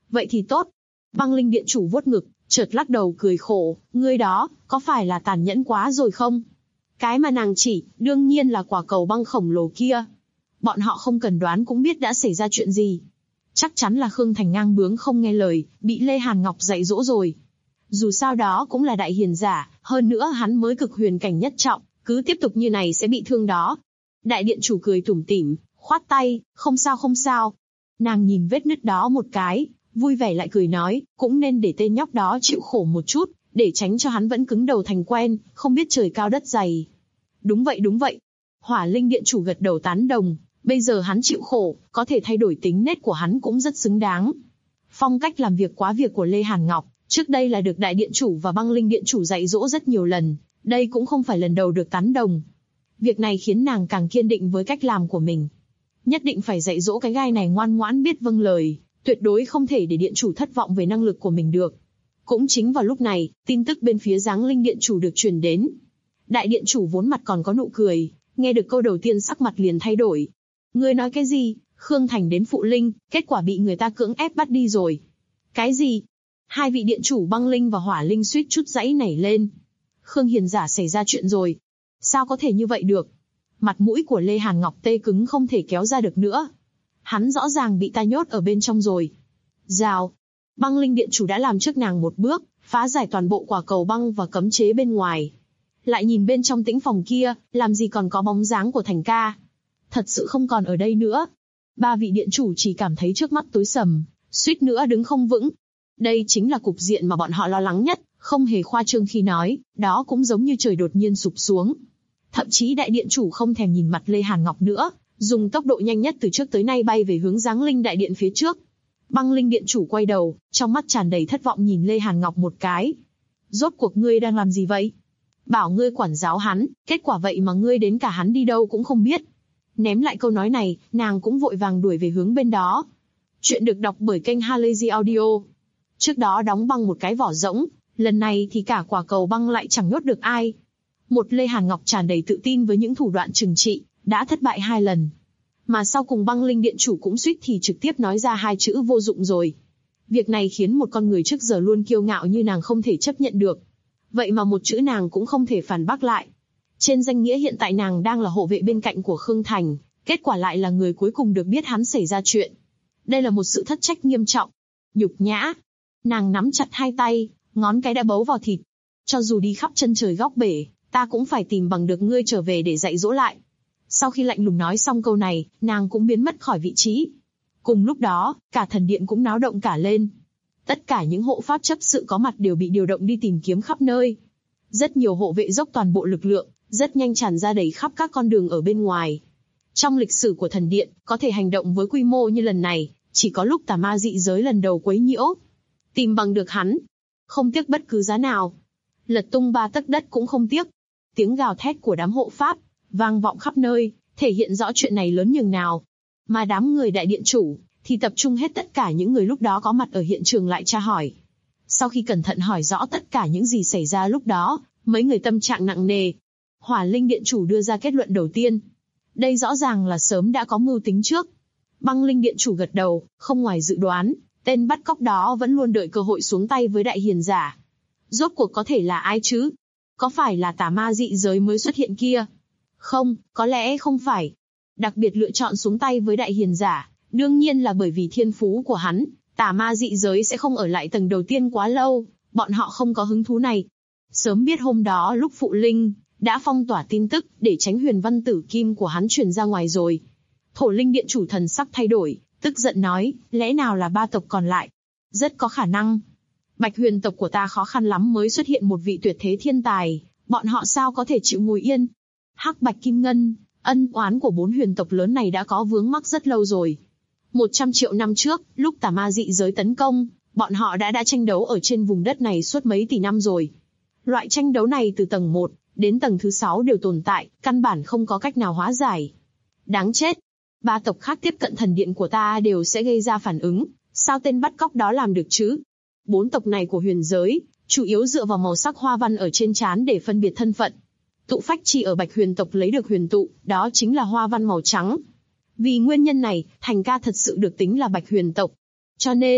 Vậy thì tốt. Băng linh điện chủ vuốt ngực, chợt lắc đầu cười khổ, ngươi đó, có phải là tàn nhẫn quá rồi không? Cái mà nàng chỉ, đương nhiên là quả cầu băng khổng lồ kia. Bọn họ không cần đoán cũng biết đã xảy ra chuyện gì. Chắc chắn là Khương Thành ngang bướng không nghe lời, bị Lê Hàn Ngọc dạy dỗ rồi. Dù sao đó cũng là đại hiền giả, hơn nữa hắn mới cực huyền cảnh nhất trọng, cứ tiếp tục như này sẽ bị thương đó. Đại điện chủ cười tủm tỉm, khoát tay, không sao không sao. Nàng nhìn vết nứt đó một cái, vui vẻ lại cười nói, cũng nên để tên nhóc đó chịu khổ một chút, để tránh cho hắn vẫn cứng đầu thành quen, không biết trời cao đất dày. Đúng vậy đúng vậy. Hỏa linh điện chủ gật đầu tán đồng, bây giờ hắn chịu khổ, có thể thay đổi tính nết của hắn cũng rất xứng đáng. Phong cách làm việc quá việc của Lê Hàn Ngọc, trước đây là được đại điện chủ và băng linh điện chủ dạy dỗ rất nhiều lần, đây cũng không phải lần đầu được tán đồng. Việc này khiến nàng càng kiên định với cách làm của mình. Nhất định phải dạy dỗ cái gai này ngoan ngoãn biết vâng lời, tuyệt đối không thể để điện chủ thất vọng về năng lực của mình được. Cũng chính vào lúc này, tin tức bên phía Giáng Linh điện chủ được truyền đến. Đại điện chủ vốn mặt còn có nụ cười, nghe được câu đầu tiên sắc mặt liền thay đổi. Ngươi nói cái gì? Khương Thành đến phụ linh, kết quả bị người ta cưỡng ép bắt đi rồi. Cái gì? Hai vị điện chủ băng linh và hỏa linh suýt chút giãy nảy lên. Khương hiền giả xảy ra chuyện rồi. Sao có thể như vậy được? Mặt mũi của Lê Hàn Ngọc tê cứng không thể kéo ra được nữa. Hắn rõ ràng bị ta nhốt ở bên trong rồi. Rào. Băng linh điện chủ đã làm trước nàng một bước, phá giải toàn bộ quả cầu băng và cấm chế bên ngoài. Lại nhìn bên trong tĩnh phòng kia, làm gì còn có bóng dáng của Thành ca. Thật sự không còn ở đây nữa. Ba vị điện chủ chỉ cảm thấy trước mắt tối sầm, suýt nữa đứng không vững. Đây chính là cục diện mà bọn họ lo lắng nhất, không hề khoa trương khi nói, đó cũng giống như trời đột nhiên sụp xuống. Thậm chí đại điện chủ không thèm nhìn mặt Lê Hàn Ngọc nữa, dùng tốc độ nhanh nhất từ trước tới nay bay về hướng Giáng Linh đại điện phía trước. Băng linh điện chủ quay đầu, trong mắt tràn đầy thất vọng nhìn Lê Hàn Ngọc một cái. Rốt cuộc ngươi đang làm gì vậy? Bảo ngươi quản giáo hắn, kết quả vậy mà ngươi đến cả hắn đi đâu cũng không biết. Ném lại câu nói này, nàng cũng vội vàng đuổi về hướng bên đó. Chuyện được đọc bởi kênh Halazy Audio. Trước đó đóng băng một cái vỏ rỗng, lần này thì cả quả cầu băng lại chẳng nhốt được ai. Một Lê Hàn Ngọc tràn đầy tự tin với những thủ đoạn trừng trị, đã thất bại 2 lần. Mà sau cùng băng linh điện chủ cũng suýt thì trực tiếp nói ra 2 chữ vô dụng rồi. Việc này khiến một con người trước giờ luôn kiêu ngạo như nàng không thể chấp nhận được. Vậy mà một chữ nàng cũng không thể phản bác lại. Trên danh nghĩa hiện tại nàng đang là hộ vệ bên cạnh của Khương Thành, kết quả lại là người cuối cùng được biết hắn xảy ra chuyện. Đây là một sự thất trách nghiêm trọng. Nhục nhã. Nàng nắm chặt 2 tay, ngón cái đã bấu vào thịt. Cho dù đi khắp chân trời góc bể, ta cũng phải tìm bằng được ngươi trở về để dạy dỗ lại. Sau khi lạnh lùng nói xong câu này, nàng cũng biến mất khỏi vị trí. Cùng lúc đó, cả thần điện cũng náo động cả lên. Tất cả những hộ pháp chấp sự có mặt đều bị điều động đi tìm kiếm khắp nơi. Rất nhiều hộ vệ dốc toàn bộ lực lượng, rất nhanh tràn ra đầy khắp các con đường ở bên ngoài. Trong lịch sử của thần điện, có thể hành động với quy mô như lần này, chỉ có lúc tà ma dị giới lần đầu quấy nhiễu. Tìm bằng được hắn, không tiếc bất cứ giá nào. Lật tung 3 tấc đất cũng không tiếc. Tiếng gào thét của đám hộ pháp vang vọng khắp nơi, thể hiện rõ chuyện này lớn nhường nào. Mà đám người đại điện chủ thì tập trung hết tất cả những người lúc đó có mặt ở hiện trường lại tra hỏi. Sau khi cẩn thận hỏi rõ tất cả những gì xảy ra lúc đó, mấy người tâm trạng nặng nề. Hỏa linh điện chủ đưa ra kết luận đầu tiên. Đây rõ ràng là sớm đã có mưu tính trước. Băng linh điện chủ gật đầu, không ngoài dự đoán, tên bắt cóc đó vẫn luôn đợi cơ hội xuống tay với đại hiền giả. Rốt cuộc có thể là ai chứ? Có phải là tà ma dị giới mới xuất hiện kia? Không, có lẽ không phải. Đặc biệt lựa chọn xuống tay với đại hiền giả, đương nhiên là bởi vì thiên phú của hắn, tà ma dị giới sẽ không ở lại tầng đầu tiên quá lâu, bọn họ không có hứng thú này. Sớm biết hôm đó lúc phụ linh đã phong tỏa tin tức để tránh huyền văn tử kim của hắn truyền ra ngoài rồi. Thổ linh điện chủ thần sắc thay đổi, tức giận nói, lẽ nào là 3 tộc còn lại? Rất có khả năng. Bạch huyền tộc của ta khó khăn lắm mới xuất hiện một vị tuyệt thế thiên tài, bọn họ sao có thể chịu ngồi yên? Hắc bạch kim ngân, ân oán của 4 huyền tộc lớn này đã có vướng mắc rất lâu rồi. 100 triệu năm trước, lúc tà ma dị giới tấn công, bọn họ đã tranh đấu ở trên vùng đất này suốt mấy tỷ năm rồi. Loại tranh đấu này từ tầng 1 đến tầng thứ 6 đều tồn tại, căn bản không có cách nào hóa giải. Đáng chết! 3 tộc khác tiếp cận thần điện của ta đều sẽ gây ra phản ứng, sao tên bắt cóc đó làm được chứ? 4 tộc này của huyền giới, chủ yếu dựa vào màu sắc hoa văn ở trên trán để phân biệt thân phận. Tụ phách chi ở Bạch huyền tộc lấy được huyền tụ, đó chính là hoa văn màu trắng. Vì nguyên nhân này, Thành ca thật sự được tính là Bạch huyền tộc. Cho nên,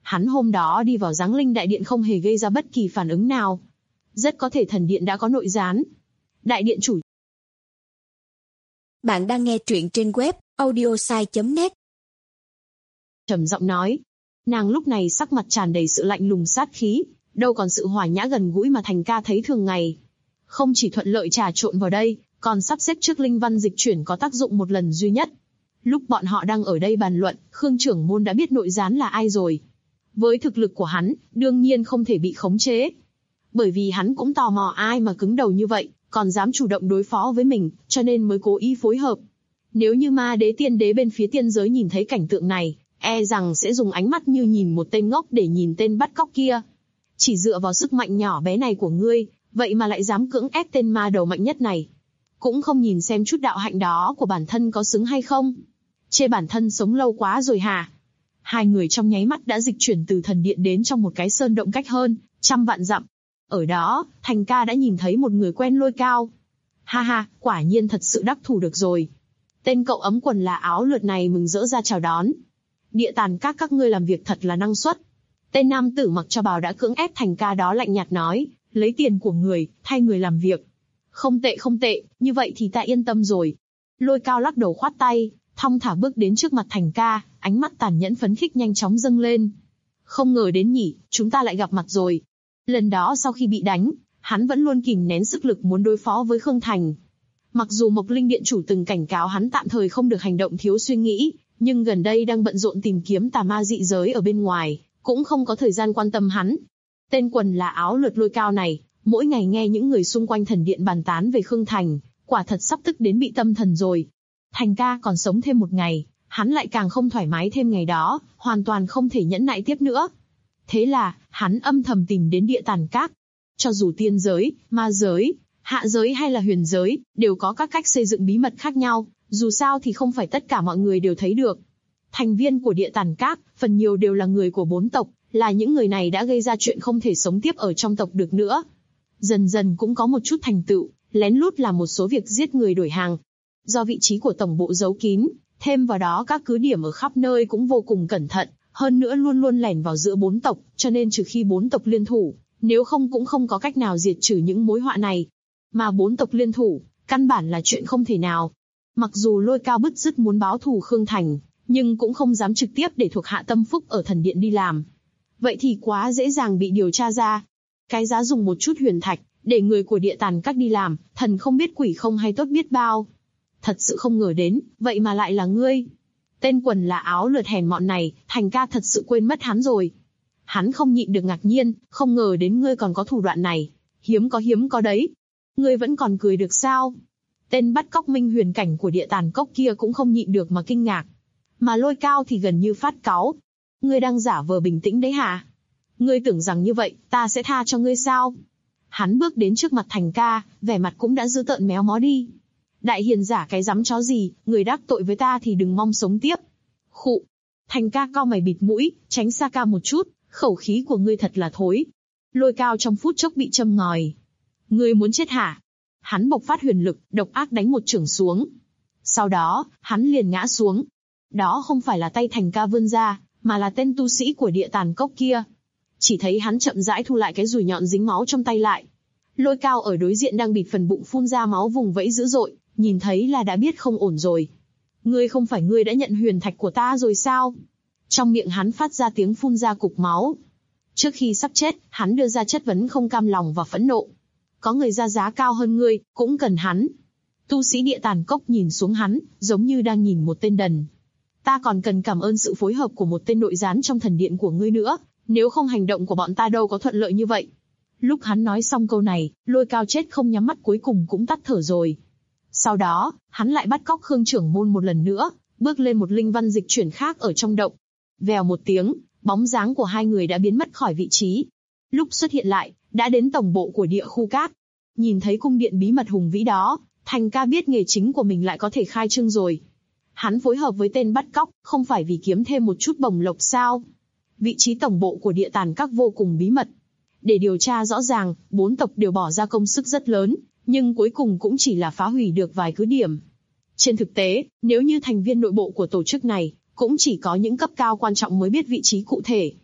Hắn hôm đó đi vào Giáng Linh Đại Điện không hề gây ra bất kỳ phản ứng nào. Rất có thể thần điện đã có nội gián. Đại điện chủ. Bạn đang nghe truyện trên web audiosai.net. Trầm giọng nói. Nàng lúc này sắc mặt tràn đầy sự lạnh lùng sát khí, đâu còn sự hòa nhã gần gũi mà Thành Ca thấy thường ngày. Không chỉ thuận lợi trà trộn vào đây, còn sắp xếp trước linh văn dịch chuyển có tác dụng một lần duy nhất. Lúc bọn họ đang ở đây bàn luận, Khương trưởng môn đã biết nội gián là ai rồi. Với thực lực của hắn, đương nhiên không thể bị khống chế. Bởi vì hắn cũng tò mò ai mà cứng đầu như vậy, còn dám chủ động đối phó với mình, cho nên mới cố ý phối hợp. Nếu như Ma Đế Tiên Đế bên phía tiên giới nhìn thấy cảnh tượng này, e rằng sẽ dùng ánh mắt như nhìn một tên ngốc để nhìn tên bắt cóc kia. Chỉ dựa vào sức mạnh nhỏ bé này của ngươi, vậy mà lại dám cưỡng ép tên ma đầu mạnh nhất này. Cũng không nhìn xem chút đạo hạnh đó của bản thân có xứng hay không. Chê bản thân sống lâu quá rồi hả? Hai người trong nháy mắt đã dịch chuyển từ thần điện đến trong một cái sơn động cách hơn 100 vạn dặm. Ở đó, Thành Ca đã nhìn thấy một người quen Lôi Cao. Ha ha, quả nhiên thật sự đắc thủ được rồi. Tên cậu ấm quần là áo lượt này mừng rỡ ra chào đón. Địa Tàn các ngươi làm việc thật là năng suất. Tên nam tử mặc cho bào đã cưỡng ép Thành Ca đó lạnh nhạt nói, lấy tiền của người, thay người làm việc. Không tệ không tệ, như vậy thì ta yên tâm rồi. Lôi Cao lắc đầu khoát tay, thong thả bước đến trước mặt Thành Ca, ánh mắt tàn nhẫn phấn khích nhanh chóng dâng lên. Không ngờ đến nhỉ, chúng ta lại gặp mặt rồi. Lần đó sau khi bị đánh, hắn vẫn luôn kìm nén sức lực muốn đối phó với Khương Thành. Mặc dù Mộc Linh Điện chủ từng cảnh cáo hắn tạm thời không được hành động thiếu suy nghĩ, nhưng gần đây đang bận rộn tìm kiếm tà ma dị giới ở bên ngoài, cũng không có thời gian quan tâm hắn. Tên quần là áo lượt Lôi Cao này, mỗi ngày nghe những người xung quanh thần điện bàn tán về Khương Thành, quả thật sắp tức đến bị tâm thần rồi. Thành Ca còn sống thêm một ngày, hắn lại càng không thoải mái thêm ngày đó, hoàn toàn không thể nhẫn nại tiếp nữa. Thế là, hắn âm thầm tìm đến Địa Tàn Các. Cho dù tiên giới, ma giới, hạ giới hay là huyền giới, đều có các cách xây dựng bí mật khác nhau, dù sao thì không phải tất cả mọi người đều thấy được. Thành viên của Địa Tàn Các, phần nhiều đều là người của 4 tộc, là những người này đã gây ra chuyện không thể sống tiếp ở trong tộc được nữa. Dần dần cũng có một chút thành tựu, lén lút làm một số việc giết người đổi hàng. Do vị trí của tổng bộ giấu kín, thêm vào đó các cứ điểm ở khắp nơi cũng vô cùng cẩn thận, hơn nữa luôn luôn lẻn vào giữa 4 tộc, cho nên trừ khi 4 tộc liên thủ, nếu không cũng không có cách nào diệt trừ những mối họa này. Mà 4 tộc liên thủ, căn bản là chuyện không thể nào. Mặc dù Lôi Cao bứt rứt muốn báo thù Khương Thành, nhưng cũng không dám trực tiếp để thuộc hạ tâm phúc ở thần điện đi làm. Vậy thì quá dễ dàng bị điều tra ra. Cái giá dùng một chút huyền thạch, để người của Địa Tàn Các đi làm, thần không biết quỷ không hay tốt biết bao. Thật sự không ngờ đến, vậy mà lại là ngươi. Tên quần là áo lượt hèn mọn này, Thành Ca thật sự quên mất hắn rồi. Hắn không nhịn được ngạc nhiên, không ngờ đến ngươi còn có thủ đoạn này. Hiếm có đấy. Ngươi vẫn còn cười được sao? Tên bắt cóc minh huyền cảnh của Địa Tàn Cốc kia cũng không nhịn được mà kinh ngạc. Mà Lôi Cao thì gần như phát cáu. Ngươi đang giả vờ bình tĩnh đấy hả? Ngươi tưởng rằng như vậy, ta sẽ tha cho ngươi sao? Hắn bước đến trước mặt Thành Ca, vẻ mặt cũng đã dữ tợn méo mó đi. Đại hiền giả cái dám chó gì, người đắc tội với ta thì đừng mong sống tiếp. Khụ. Thành Ca cau mày bịt mũi, tránh xa ca một chút, khẩu khí của ngươi thật là thối. Lôi Cao trong phút chốc bị châm ngòi. Ngươi muốn chết hả? Hắn bộc phát huyền lực, độc ác đánh một chưởng xuống. Sau đó, hắn liền ngã xuống. Đó không phải là tay Thành Ca vươn ra, mà là tên tu sĩ của Địa Tàn Cốc kia. Chỉ thấy hắn chậm rãi thu lại cái dùi nhọn dính máu trong tay lại. Lôi Cao ở đối diện đang bịt phần bụng phun ra máu vùng vẫy dữ dội, nhìn thấy là đã biết không ổn rồi. Ngươi không phải ngươi đã nhận huyền thạch của ta rồi sao? Trong miệng hắn phát ra tiếng phun ra cục máu. Trước khi sắp chết, hắn đưa ra chất vấn không cam lòng và phẫn nộ. Có người ra giá cao hơn ngươi, cũng cần hắn. Tu sĩ Địa Tàn Cốc nhìn xuống hắn, giống như đang nhìn một tên đần. Ta còn cần cảm ơn sự phối hợp của một tên nội gián trong thần điện của ngươi nữa, nếu không hành động của bọn ta đâu có thuận lợi như vậy. Lúc hắn nói xong câu này, Lôi Cao chết không nhắm mắt cuối cùng cũng tắt thở rồi. Sau đó, hắn lại bắt cóc Khương trưởng môn một lần nữa, bước lên một linh văn dịch chuyển khác ở trong động. Vèo một tiếng, bóng dáng của hai người đã biến mất khỏi vị trí. Lúc xuất hiện lại, đã đến tổng bộ của Địa Khu Cát. Nhìn thấy cung điện bí mật hùng vĩ đó, Thành Ca biết nghề chính của mình lại có thể khai trương rồi. Hắn phối hợp với tên bắt cóc, không phải vì kiếm thêm một chút bổng lộc sao? Vị trí tổng bộ của Địa Tàn Các vô cùng bí mật. Để điều tra rõ ràng, 4 tộc đều bỏ ra công sức rất lớn, nhưng cuối cùng cũng chỉ là phá hủy được vài cứ điểm. Trên thực tế, nếu như thành viên nội bộ của tổ chức này, cũng chỉ có những cấp cao quan trọng mới biết vị trí cụ thể.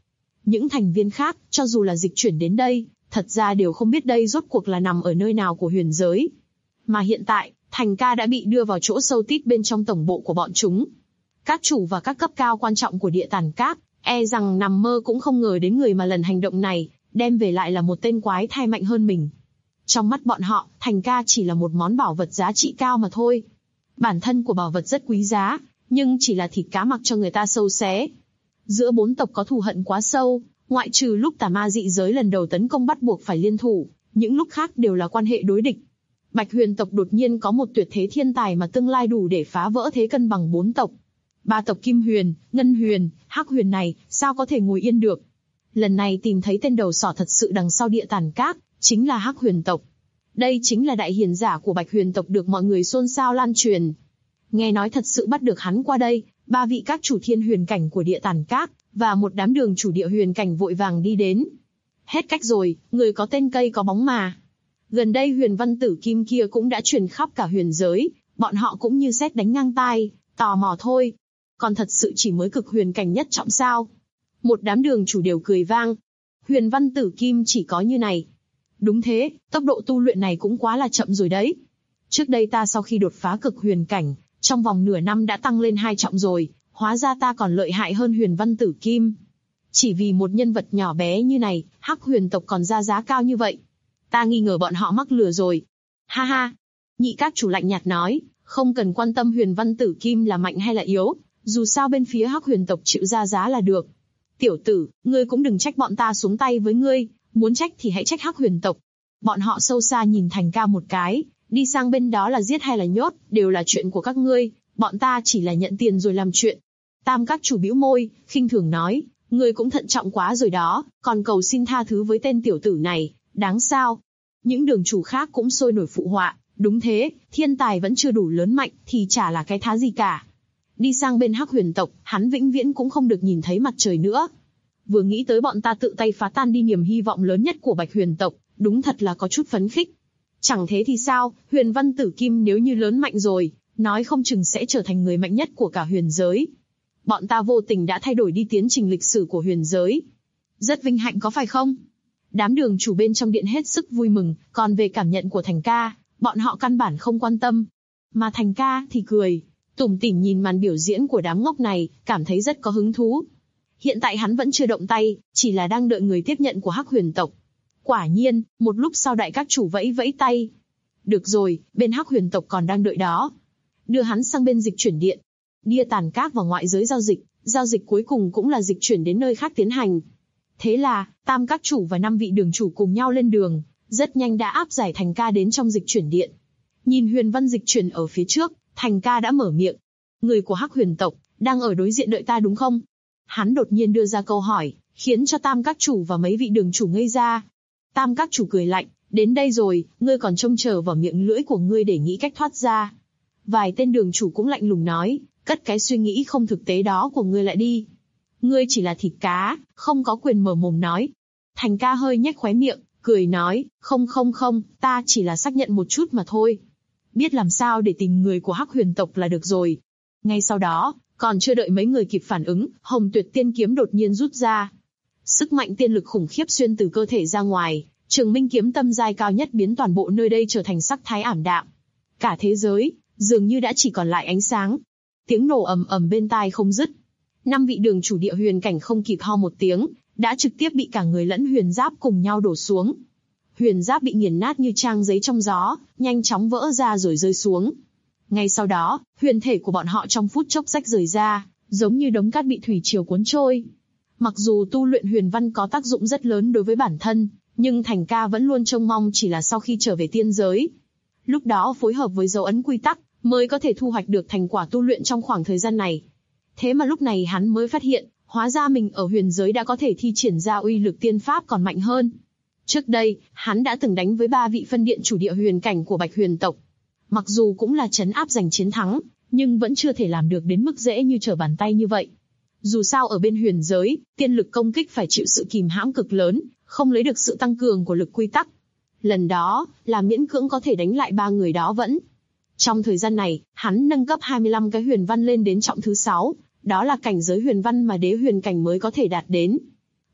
Những thành viên khác, cho dù là dịch chuyển đến đây, thật ra đều không biết đây rốt cuộc là nằm ở nơi nào của huyền giới. Mà hiện tại, Thành Ca đã bị đưa vào chỗ sâu tít bên trong tổng bộ của bọn chúng. Các chủ và các cấp cao quan trọng của Địa Tàn Các, e rằng nằm mơ cũng không ngờ đến người mà lần hành động này, đem về lại là một tên quái thai mạnh hơn mình. Trong mắt bọn họ, Thành Ca chỉ là một món bảo vật giá trị cao mà thôi. Bản thân của bảo vật rất quý giá, nhưng chỉ là thịt cá mặc cho người ta sâu xé. Giữa bốn tộc có thù hận quá sâu, ngoại trừ lúc tà ma dị giới lần đầu tấn công bắt buộc phải liên thủ, những lúc khác đều là quan hệ đối địch. Bạch Huyền tộc đột nhiên có một tuyệt thế thiên tài mà tương lai đủ để phá vỡ thế cân bằng bốn tộc. Ba tộc Kim Huyền, Ngân Huyền, Hắc Huyền này, sao có thể ngồi yên được. Lần này tìm thấy tên đầu sỏ thật sự đằng sau Địa Tàn Các, chính là Hắc Huyền tộc. Đây chính là đại hiền giả của Bạch Huyền tộc được mọi người xôn xao lan truyền. Nghe nói thật sự bắt được hắn qua đây, ba vị các chủ thiên huyền cảnh của Địa Tàn Các, và một đám đường chủ địa huyền cảnh vội vàng đi đến. Hết cách rồi, người có tên cây có bóng mà. Gần đây Huyền Văn Tử Kim kia cũng đã truyền khắp cả huyền giới, bọn họ cũng như sét đánh ngang tai, tò mò thôi. Còn thật sự chỉ mới cực huyền cảnh nhất trọng sao? Một đám đường chủ đều cười vang. Huyền Văn Tử Kim chỉ có như này. Đúng thế, tốc độ tu luyện này cũng quá là chậm rồi đấy. Trước đây ta sau khi đột phá cực huyền cảnh, trong vòng nửa năm đã tăng lên 2 trọng rồi, hóa ra ta còn lợi hại hơn Huyền Văn Tử Kim. Chỉ vì một nhân vật nhỏ bé như này, Hắc Huyền tộc còn ra giá cao như vậy. Ta nghi ngờ bọn họ mắc lừa rồi. Ha ha. Nhị các chủ lạnh nhạt nói, không cần quan tâm Huyền Văn Tử Kim là mạnh hay là yếu, dù sao bên phía Hắc Huyền tộc chịu ra giá là được. Tiểu tử, ngươi cũng đừng trách bọn ta xuống tay với ngươi, muốn trách thì hãy trách Hắc Huyền tộc. Bọn họ sâu xa nhìn Thành Ca một cái, đi sang bên đó là giết hay là nhốt, đều là chuyện của các ngươi, bọn ta chỉ là nhận tiền rồi làm chuyện. Tam các chủ bĩu môi, khinh thường nói, ngươi cũng thận trọng quá rồi đó, còn cầu xin tha thứ với tên tiểu tử này, đáng sao? Những đường chủ khác cũng sôi nổi phụ họa, đúng thế, thiên tài vẫn chưa đủ lớn mạnh, thì chả là cái thá gì cả. Đi sang bên Hắc Huyền tộc, hắn vĩnh viễn cũng không được nhìn thấy mặt trời nữa. Vừa nghĩ tới bọn ta tự tay phá tan đi niềm hy vọng lớn nhất của Bạch Huyền tộc, đúng thật là có chút phấn khích. Chẳng thế thì sao, Huyền Văn Tử Kim nếu như lớn mạnh rồi, nói không chừng sẽ trở thành người mạnh nhất của cả huyền giới. Bọn ta vô tình đã thay đổi đi tiến trình lịch sử của huyền giới. Rất vinh hạnh có phải không? Đám đường chủ bên trong điện hết sức vui mừng, còn về cảm nhận của Thành Ca, bọn họ căn bản không quan tâm. Mà Thành Ca thì cười, tủm tỉm nhìn màn biểu diễn của đám ngốc này, cảm thấy rất có hứng thú. Hiện tại hắn vẫn chưa động tay, chỉ là đang đợi người tiếp nhận của Hắc Huyền tộc. Quả nhiên, một lúc sau đại các chủ vẫy vẫy tay. Được rồi, bên Hắc Huyền tộc còn đang đợi đó. Đưa hắn sang bên dịch chuyển điện. Địa Tàn Các và ngoại giới giao dịch cuối cùng cũng là dịch chuyển đến nơi khác tiến hành. Thế là, tam các chủ và 5 vị đường chủ cùng nhau lên đường, rất nhanh đã áp giải Thành Ca đến trong dịch chuyển điện. Nhìn Huyền Văn dịch chuyển ở phía trước, Thành Ca đã mở miệng. Người của Hắc Huyền tộc, đang ở đối diện đợi ta đúng không? Hắn đột nhiên đưa ra câu hỏi, khiến cho tam các chủ và mấy vị đường chủ ngây ra. Tam các chủ cười lạnh, đến đây rồi, ngươi còn trông chờ vào miệng lưỡi của ngươi để nghĩ cách thoát ra. Vài tên đường chủ cũng lạnh lùng nói, cất cái suy nghĩ không thực tế đó của ngươi lại đi. Ngươi chỉ là thịt cá, không có quyền mở mồm nói. Thành Ca hơi nhếch khóe miệng, cười nói, không, ta chỉ là xác nhận một chút mà thôi. Biết làm sao để tìm người của Hắc Huyền tộc là được rồi. Ngay sau đó, còn chưa đợi mấy người kịp phản ứng, Hồng Tuyệt Tiên kiếm đột nhiên rút ra. Sức mạnh tiên lực khủng khiếp xuyên từ cơ thể ra ngoài, Trường Minh kiếm tâm giai cao nhất biến toàn bộ nơi đây trở thành sắc thái ảm đạm. Cả thế giới, dường như đã chỉ còn lại ánh sáng. Tiếng nổ ầm ầm bên tai không dứt. 5 vị đường chủ địa huyền cảnh không kịp ho một tiếng, đã trực tiếp bị cả người lẫn huyền giáp cùng nhau đổ xuống. Huyền giáp bị nghiền nát như trang giấy trong gió, nhanh chóng vỡ ra rồi rơi xuống. Ngay sau đó, huyền thể của bọn họ trong phút chốc rách rời ra, giống như đống cát bị thủy triều cuốn trôi. Mặc dù tu luyện huyền văn có tác dụng rất lớn đối với bản thân, nhưng Thành Ca vẫn luôn trông mong chỉ là sau khi trở về tiên giới. Lúc đó phối hợp với dấu ấn quy tắc, mới có thể thu hoạch được thành quả tu luyện trong khoảng thời gian này. Thế mà lúc này hắn mới phát hiện, hóa ra mình ở huyền giới đã có thể thi triển ra uy lực tiên pháp còn mạnh hơn. Trước đây, hắn đã từng đánh với 3 vị phân điện chủ địa huyền cảnh của Bạch Huyền tộc. Mặc dù cũng là trấn áp giành chiến thắng, nhưng vẫn chưa thể làm được đến mức dễ như trở bàn tay như vậy. Dù sao ở bên huyền giới, tiên lực công kích phải chịu sự kìm hãm cực lớn, không lấy được sự tăng cường của lực quy tắc. Lần đó, là miễn cưỡng có thể đánh lại 3 người đó vẫn. Trong thời gian này, hắn nâng cấp 25 cái huyền văn lên đến trọng thứ 6, đó là cảnh giới huyền văn mà đế huyền cảnh mới có thể đạt đến.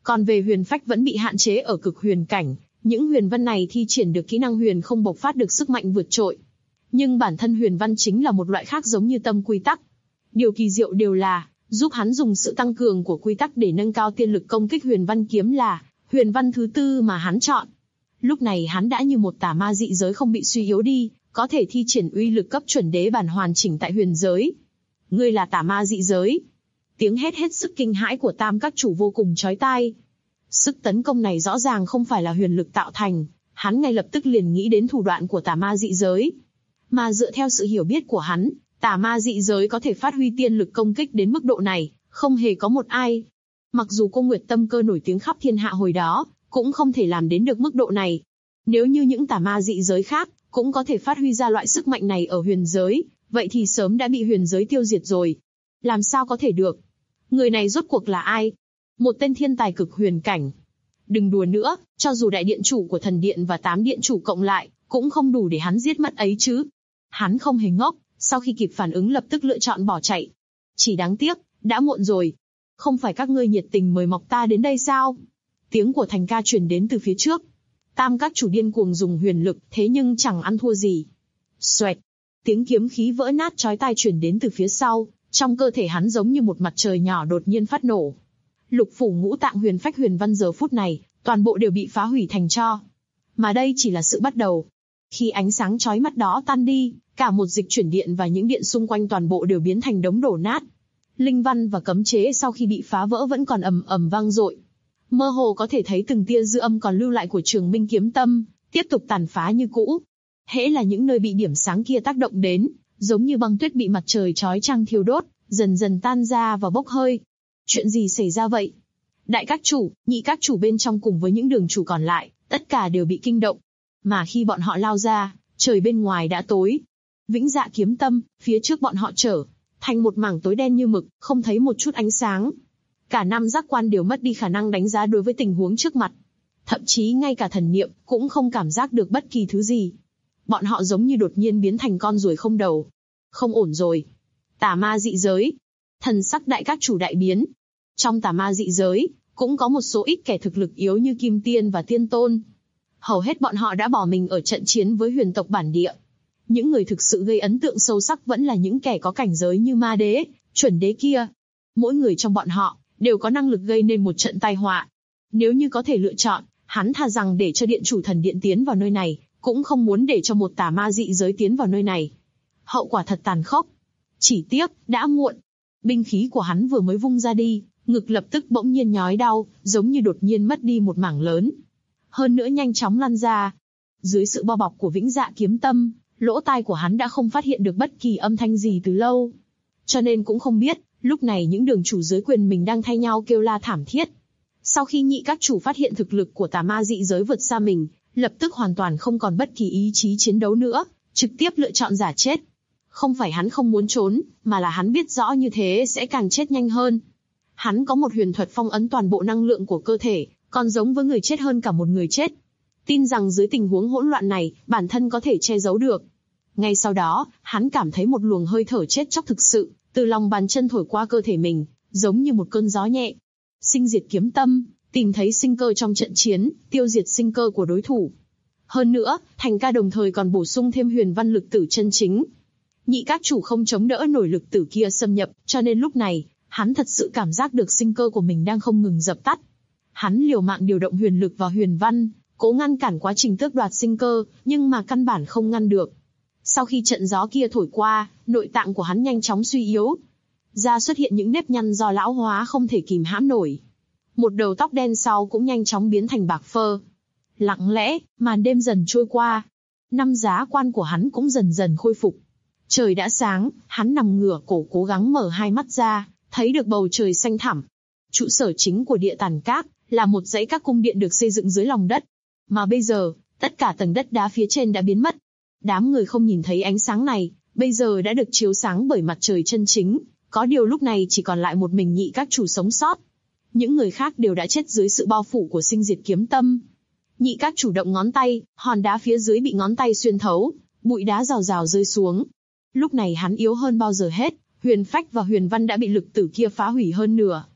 Còn về huyền phách vẫn bị hạn chế ở cực huyền cảnh, những huyền văn này thi triển được kỹ năng huyền không bộc phát được sức mạnh vượt trội. Nhưng bản thân huyền văn chính là một loại khác giống như tâm quy tắc. Điều kỳ diệu đều là, giúp hắn dùng sự tăng cường của quy tắc để nâng cao tiên lực công kích huyền văn kiếm là huyền văn thứ tư mà hắn chọn. Lúc này hắn đã như một tà ma dị giới không bị suy yếu đi, có thể thi triển uy lực cấp chuẩn đế bản hoàn chỉnh tại huyền giới. Ngươi là tà ma dị giới. Tiếng hét hết sức kinh hãi của tam các chủ vô cùng chói tai. Sức tấn công này rõ ràng không phải là huyền lực tạo thành, hắn ngay lập tức liền nghĩ đến thủ đoạn của tà ma dị giới. Mà dựa theo sự hiểu biết của hắn, tà ma dị giới có thể phát huy tiên lực công kích đến mức độ này, không hề có một ai. Mặc dù cô Nguyệt Tâm Cơ nổi tiếng khắp thiên hạ hồi đó, cũng không thể làm đến được mức độ này. Nếu như những tà ma dị giới khác, cũng có thể phát huy ra loại sức mạnh này ở huyền giới, vậy thì sớm đã bị huyền giới tiêu diệt rồi. Làm sao có thể được? Người này rốt cuộc là ai? Một tên thiên tài cực huyền cảnh. Đừng đùa nữa, cho dù đại điện chủ của thần điện và 8 điện chủ cộng lại, cũng không đủ để hắn giết mất ấy chứ. Hắn không hề ngốc, sau khi kịp phản ứng lập tức lựa chọn bỏ chạy. Chỉ đáng tiếc, đã muộn rồi. Không phải các ngươi nhiệt tình mời mọc ta đến đây sao? Tiếng của Thành Ca truyền đến từ phía trước. Tam các chủ điên cuồng dùng huyền lực, thế nhưng chẳng ăn thua gì. Xoẹt. Tiếng kiếm khí vỡ nát chói tai truyền đến từ phía sau, trong cơ thể hắn giống như một mặt trời nhỏ đột nhiên phát nổ. Lục phủ ngũ tạng huyền phách huyền văn giờ phút này, toàn bộ đều bị phá hủy thành tro. Mà đây chỉ là sự bắt đầu. Khi ánh sáng chói mắt đó tan đi, cả một dịch chuyển điện và những điện xung quanh toàn bộ đều biến thành đống đổ nát. Linh văn và cấm chế sau khi bị phá vỡ vẫn còn ầm ầm vang dội. Mơ hồ có thể thấy từng tia dư âm còn lưu lại của Trường Minh kiếm tâm, tiếp tục tàn phá như cũ. Hễ là những nơi bị điểm sáng kia tác động đến, giống như băng tuyết bị mặt trời chói chang thiêu đốt, dần dần tan ra và bốc hơi. Chuyện gì xảy ra vậy? Đại các chủ, nhị các chủ bên trong cùng với những đường chủ còn lại, tất cả đều bị kinh động. Mà khi bọn họ lao ra, trời bên ngoài đã tối. Vĩnh Dạ kiếm tâm, phía trước bọn họ trở thành một mảng tối đen như mực, không thấy một chút ánh sáng. Cả năm giác quan đều mất đi khả năng đánh giá đối với tình huống trước mặt. Thậm chí ngay cả thần niệm cũng không cảm giác được bất kỳ thứ gì. Bọn họ giống như đột nhiên biến thành con ruồi không đầu. Không ổn rồi. Tà ma dị giới. Thần sắc đại các chủ đại biến. Trong tà ma dị giới, cũng có một số ít kẻ thực lực yếu như Kim Tiên và Tiên Tôn. Hầu hết bọn họ đã bỏ mình ở trận chiến với huyền tộc bản địa. Những người thực sự gây ấn tượng sâu sắc vẫn là những kẻ có cảnh giới như ma đế, chuẩn đế kia. Mỗi người trong bọn họ đều có năng lực gây nên một trận tai họa. Nếu như có thể lựa chọn, hắn thà rằng để cho điện chủ thần điện tiến vào nơi này, cũng không muốn để cho một tà ma dị giới tiến vào nơi này. Hậu quả thật tàn khốc. Chỉ tiếc, đã muộn. Binh khí của hắn vừa mới vung ra đi, ngực lập tức bỗng nhiên nhói đau, giống như đột nhiên mất đi một mảng lớn. Hơn nữa nhanh chóng lăn ra. Dưới sự bao bọc của Vĩnh Dạ kiếm tâm, lỗ tai của hắn đã không phát hiện được bất kỳ âm thanh gì từ lâu. Cho nên cũng không biết, lúc này những đường chủ dưới quyền mình đang thay nhau kêu la thảm thiết. Sau khi nhị các chủ phát hiện thực lực của tà ma dị giới vượt xa mình, lập tức hoàn toàn không còn bất kỳ ý chí chiến đấu nữa, trực tiếp lựa chọn giả chết. Không phải hắn không muốn trốn, mà là hắn biết rõ như thế sẽ càng chết nhanh hơn. Hắn có một huyền thuật phong ấn toàn bộ năng lượng của cơ thể, còn giống với người chết hơn cả một người chết. Tin rằng dưới tình huống hỗn loạn này, bản thân có thể che giấu được. Ngay sau đó, hắn cảm thấy một luồng hơi thở chết chóc thực sự, từ lòng bàn chân thổi qua cơ thể mình, giống như một cơn gió nhẹ. Sinh diệt kiếm tâm, tìm thấy sinh cơ trong trận chiến, tiêu diệt sinh cơ của đối thủ. Hơn nữa, Thành Ca đồng thời còn bổ sung thêm huyền văn lực tử chân chính. Nhị các chủ không chống đỡ nổi lực tử kia xâm nhập, cho nên lúc này, hắn thật sự cảm giác được sinh cơ của mình đang không ngừng dập tắt. Hắn liều mạng điều động huyền lực và huyền văn, cố ngăn cản quá trình tước đoạt sinh cơ, nhưng mà căn bản không ngăn được. Sau khi trận gió kia thổi qua, nội tạng của hắn nhanh chóng suy yếu. Da xuất hiện những nếp nhăn do lão hóa không thể kìm hãm nổi. Một đầu tóc đen sau cũng nhanh chóng biến thành bạc phơ. Lặng lẽ, màn đêm dần trôi qua. Năm giá quan của hắn cũng dần dần khôi phục. Trời đã sáng, hắn nằm ngửa cổ cố gắng mở hai mắt ra, thấy được bầu trời xanh thẳm. Trụ sở chính của địa Tàn Các là một dãy các cung điện được xây dựng dưới lòng đất. Mà bây giờ, tất cả tầng đất đá phía trên đã biến mất. Đám người không nhìn thấy ánh sáng này, bây giờ đã được chiếu sáng bởi mặt trời chân chính. Có điều lúc này chỉ còn lại một mình nhị các chủ sống sót. Những người khác đều đã chết dưới sự bao phủ của sinh diệt kiếm tâm. Nhị các chủ động ngón tay, hòn đá phía dưới bị ngón tay xuyên thấu, bụi đá rào rào rơi xuống. Lúc này hắn yếu hơn bao giờ hết, huyền phách và huyền văn đã bị lực tử kia phá hủy hơn nửa.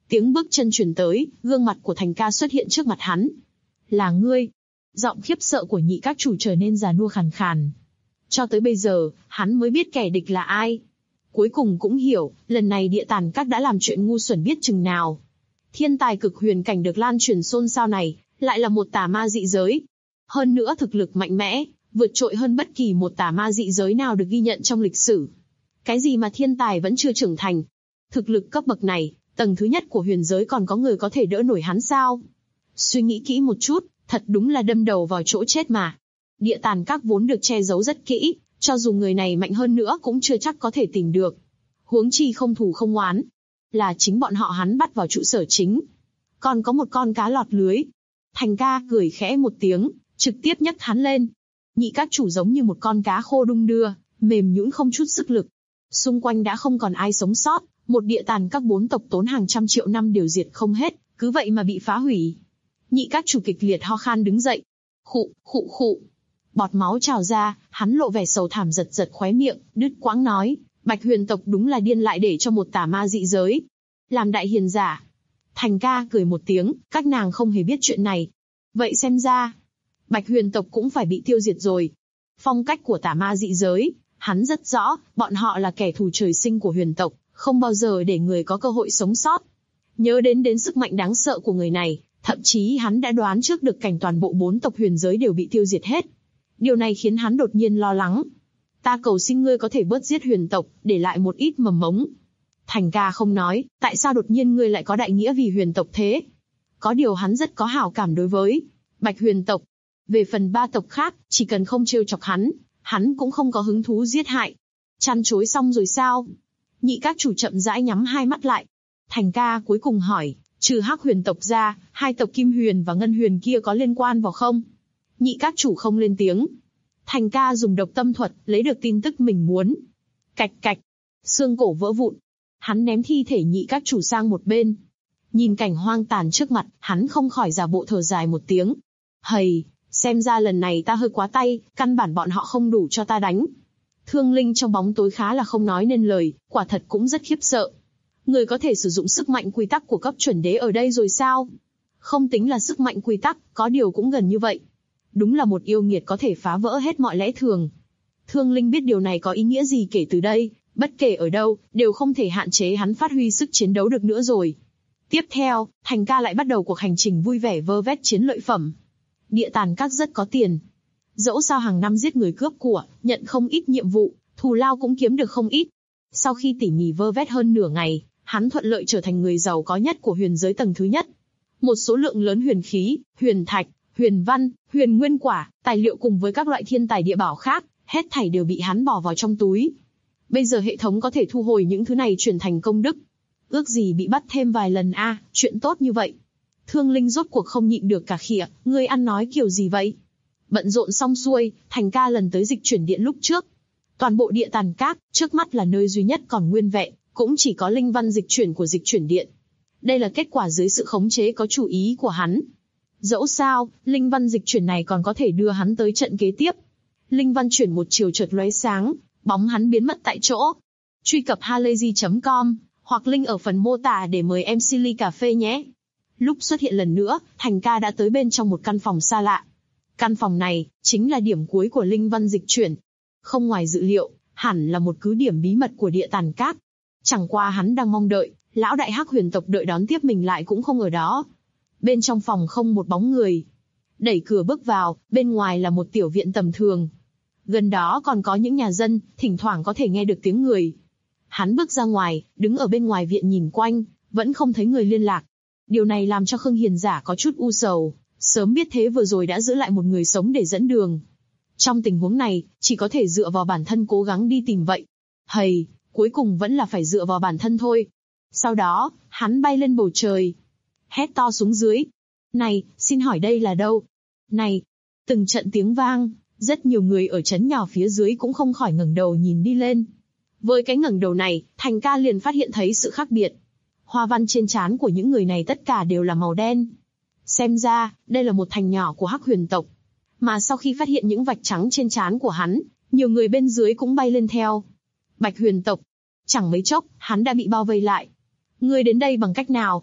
Tiếng bước chân chuyển tới, gương mặt của Thành Ca xuất hiện trước mặt hắn. Là ngươi? Giọng khiếp sợ của nhị các chủ trở nên già nua khàn khàn. Cho tới bây giờ, hắn mới biết kẻ địch là ai. Cuối cùng cũng hiểu, lần này Địa Tàn Các đã làm chuyện ngu xuẩn biết chừng nào. Thiên tài cực huyền cảnh được lan truyền xôn xao này, lại là một tà ma dị giới. Hơn nữa thực lực mạnh mẽ, vượt trội hơn bất kỳ một tà ma dị giới nào được ghi nhận trong lịch sử. Cái gì mà thiên tài vẫn chưa trưởng thành? Thực lực cấp bậc này, tầng thứ nhất của huyền giới còn có người có thể đỡ nổi hắn sao? Suy nghĩ kỹ một chút, thật đúng là đâm đầu vào chỗ chết mà. Địa Tàn Các vốn được che giấu rất kỹ, cho dù người này mạnh hơn nữa cũng chưa chắc có thể tìm được. Huống chi không thù không oán, là chính bọn họ hắn bắt vào trụ sở chính. Còn có một con cá lọt lưới. Thành Ca cười khẽ một tiếng, trực tiếp nhấc hắn lên. Nhị các chủ giống như một con cá khô đung đưa, mềm nhũn không chút sức lực. Xung quanh đã không còn ai sống sót, một Địa Tàn Các 4 tộc tốn hàng trăm triệu năm đều diệt không hết, cứ vậy mà bị phá hủy. Nhị các chủ kịch liệt ho khan đứng dậy. Khụ, khụ khụ. Bọt máu trào ra, hắn lộ vẻ sầu thảm giật giật khóe miệng, đứt quãng nói, Bạch Huyền tộc đúng là điên lại để cho một tà ma dị giới làm đại hiền giả. Thành Ca cười một tiếng, các nàng không hề biết chuyện này. Vậy xem ra, Bạch Huyền tộc cũng phải bị tiêu diệt rồi. Phong cách của tà ma dị giới, hắn rất rõ, bọn họ là kẻ thù trời sinh của huyền tộc, không bao giờ để người có cơ hội sống sót. Nhớ đến sức mạnh đáng sợ của người này, thậm chí hắn đã đoán trước được cảnh toàn bộ 4 tộc huyền giới đều bị tiêu diệt hết. Điều này khiến hắn đột nhiên lo lắng. Ta cầu xin ngươi có thể bớt giết huyền tộc, để lại một ít mầm mống. Thành Ca không nói, tại sao đột nhiên ngươi lại có đại nghĩa vì huyền tộc thế? Có điều hắn rất có hảo cảm đối với Bạch Huyền tộc. Về phần 3 tộc khác, chỉ cần không trêu chọc hắn cũng không có hứng thú giết hại. Chăn chối xong rồi sao? Nhị các chủ chậm rãi nhắm hai mắt lại. Thành Ca cuối cùng hỏi, trừ Hắc Huyền tộc ra, 2 tộc Kim Huyền và Ngân Huyền kia có liên quan vào không? Nhị các chủ không lên tiếng. Thành Ca dùng độc tâm thuật, lấy được tin tức mình muốn. Cạch cạch, xương cổ vỡ vụn. Hắn ném thi thể nhị các chủ sang một bên. Nhìn cảnh hoang tàn trước mặt, hắn không khỏi giả bộ thở dài một tiếng. Hầy, xem ra lần này ta hơi quá tay, căn bản bọn họ không đủ cho ta đánh. Thương Linh trong bóng tối khá là không nói nên lời, quả thật cũng rất khiếp sợ. Người có thể sử dụng sức mạnh quy tắc của cấp chuẩn đế ở đây rồi sao? Không tính là sức mạnh quy tắc, có điều cũng gần như vậy. Đúng là một yêu nghiệt có thể phá vỡ hết mọi lẽ thường. Thương Linh biết điều này có ý nghĩa gì kể từ đây, bất kể ở đâu, đều không thể hạn chế hắn phát huy sức chiến đấu được nữa rồi. Tiếp theo, Thành Ca lại bắt đầu cuộc hành trình vui vẻ vơ vét chiến lợi phẩm. Địa Tàn Các rất có tiền. Dẫu sao hàng năm giết người cướp của, nhận không ít nhiệm vụ, thù lao cũng kiếm được không ít. Sau khi tỉ mỉ vơ vét hơn nửa ngày, hắn thuận lợi trở thành người giàu có nhất của huyền giới tầng thứ nhất. Một số lượng lớn huyền khí, huyền thạch, huyền văn, huyền nguyên quả, tài liệu cùng với các loại thiên tài địa bảo khác, hết thảy đều bị hắn bỏ vào trong túi. Bây giờ hệ thống có thể thu hồi những thứ này chuyển thành công đức. Ước gì bị bắt thêm vài lần chuyện tốt như vậy. Thương Linh rốt cuộc không nhịn được cả khịa, ngươi ăn nói kiểu gì vậy? Bận rộn xong xuôi, Thành Ca lần tới dịch chuyển điện lúc trước. Toàn bộ Địa Tàn Các, trước mắt là nơi duy nhất còn nguyên vẹn, cũng chỉ có linh văn dịch chuyển của dịch chuyển điện. Đây là kết quả dưới sự khống chế có chủ ý của hắn. Dẫu sao, linh văn dịch chuyển này còn có thể đưa hắn tới trận kế tiếp. Linh văn chuyển một chiều chợt lóe sáng, bóng hắn biến mất tại chỗ. Truy cập halayzi.com hoặc link ở phần mô tả để mời MC ly cà phê nhé. Lúc xuất hiện lần nữa, Thành Ca đã tới bên trong một căn phòng xa lạ. Căn phòng này chính là điểm cuối của linh văn dịch chuyển. Không ngoài dự liệu, hẳn là một cứ điểm bí mật của Địa Tàn Các. Chẳng qua hắn đang mong đợi, lão đại Hắc Huyền tộc đợi đón tiếp mình lại cũng không ở đó. Bên trong phòng không một bóng người. Đẩy cửa bước vào, bên ngoài là một tiểu viện tầm thường. Gần đó còn có những nhà dân, thỉnh thoảng có thể nghe được tiếng người. Hắn bước ra ngoài, đứng ở bên ngoài viện nhìn quanh, vẫn không thấy người liên lạc. Điều này làm cho Khương Hiền Giả có chút u sầu, sớm biết thế vừa rồi đã giữ lại một người sống để dẫn đường. Trong tình huống này, chỉ có thể dựa vào bản thân cố gắng đi tìm vậy. Hầy, cuối cùng vẫn là phải dựa vào bản thân thôi. Sau đó, hắn bay lên bầu trời. Hét to xuống dưới. Này, xin hỏi đây là đâu? Này! Từng trận tiếng vang, rất nhiều người ở trấn nhỏ phía dưới cũng không khỏi ngẩng đầu nhìn đi lên. Với cái ngẩng đầu này, Thành Ca liền phát hiện thấy sự khác biệt. Hoa văn trên trán của những người này tất cả đều là màu đen. Xem ra, đây là một thành nhỏ của Hắc Huyền tộc. Mà sau khi phát hiện những vạch trắng trên trán của hắn, nhiều người bên dưới cũng bay lên theo. Bạch Huyền tộc. Chẳng mấy chốc, hắn đã bị bao vây lại. Ngươi đến đây bằng cách nào?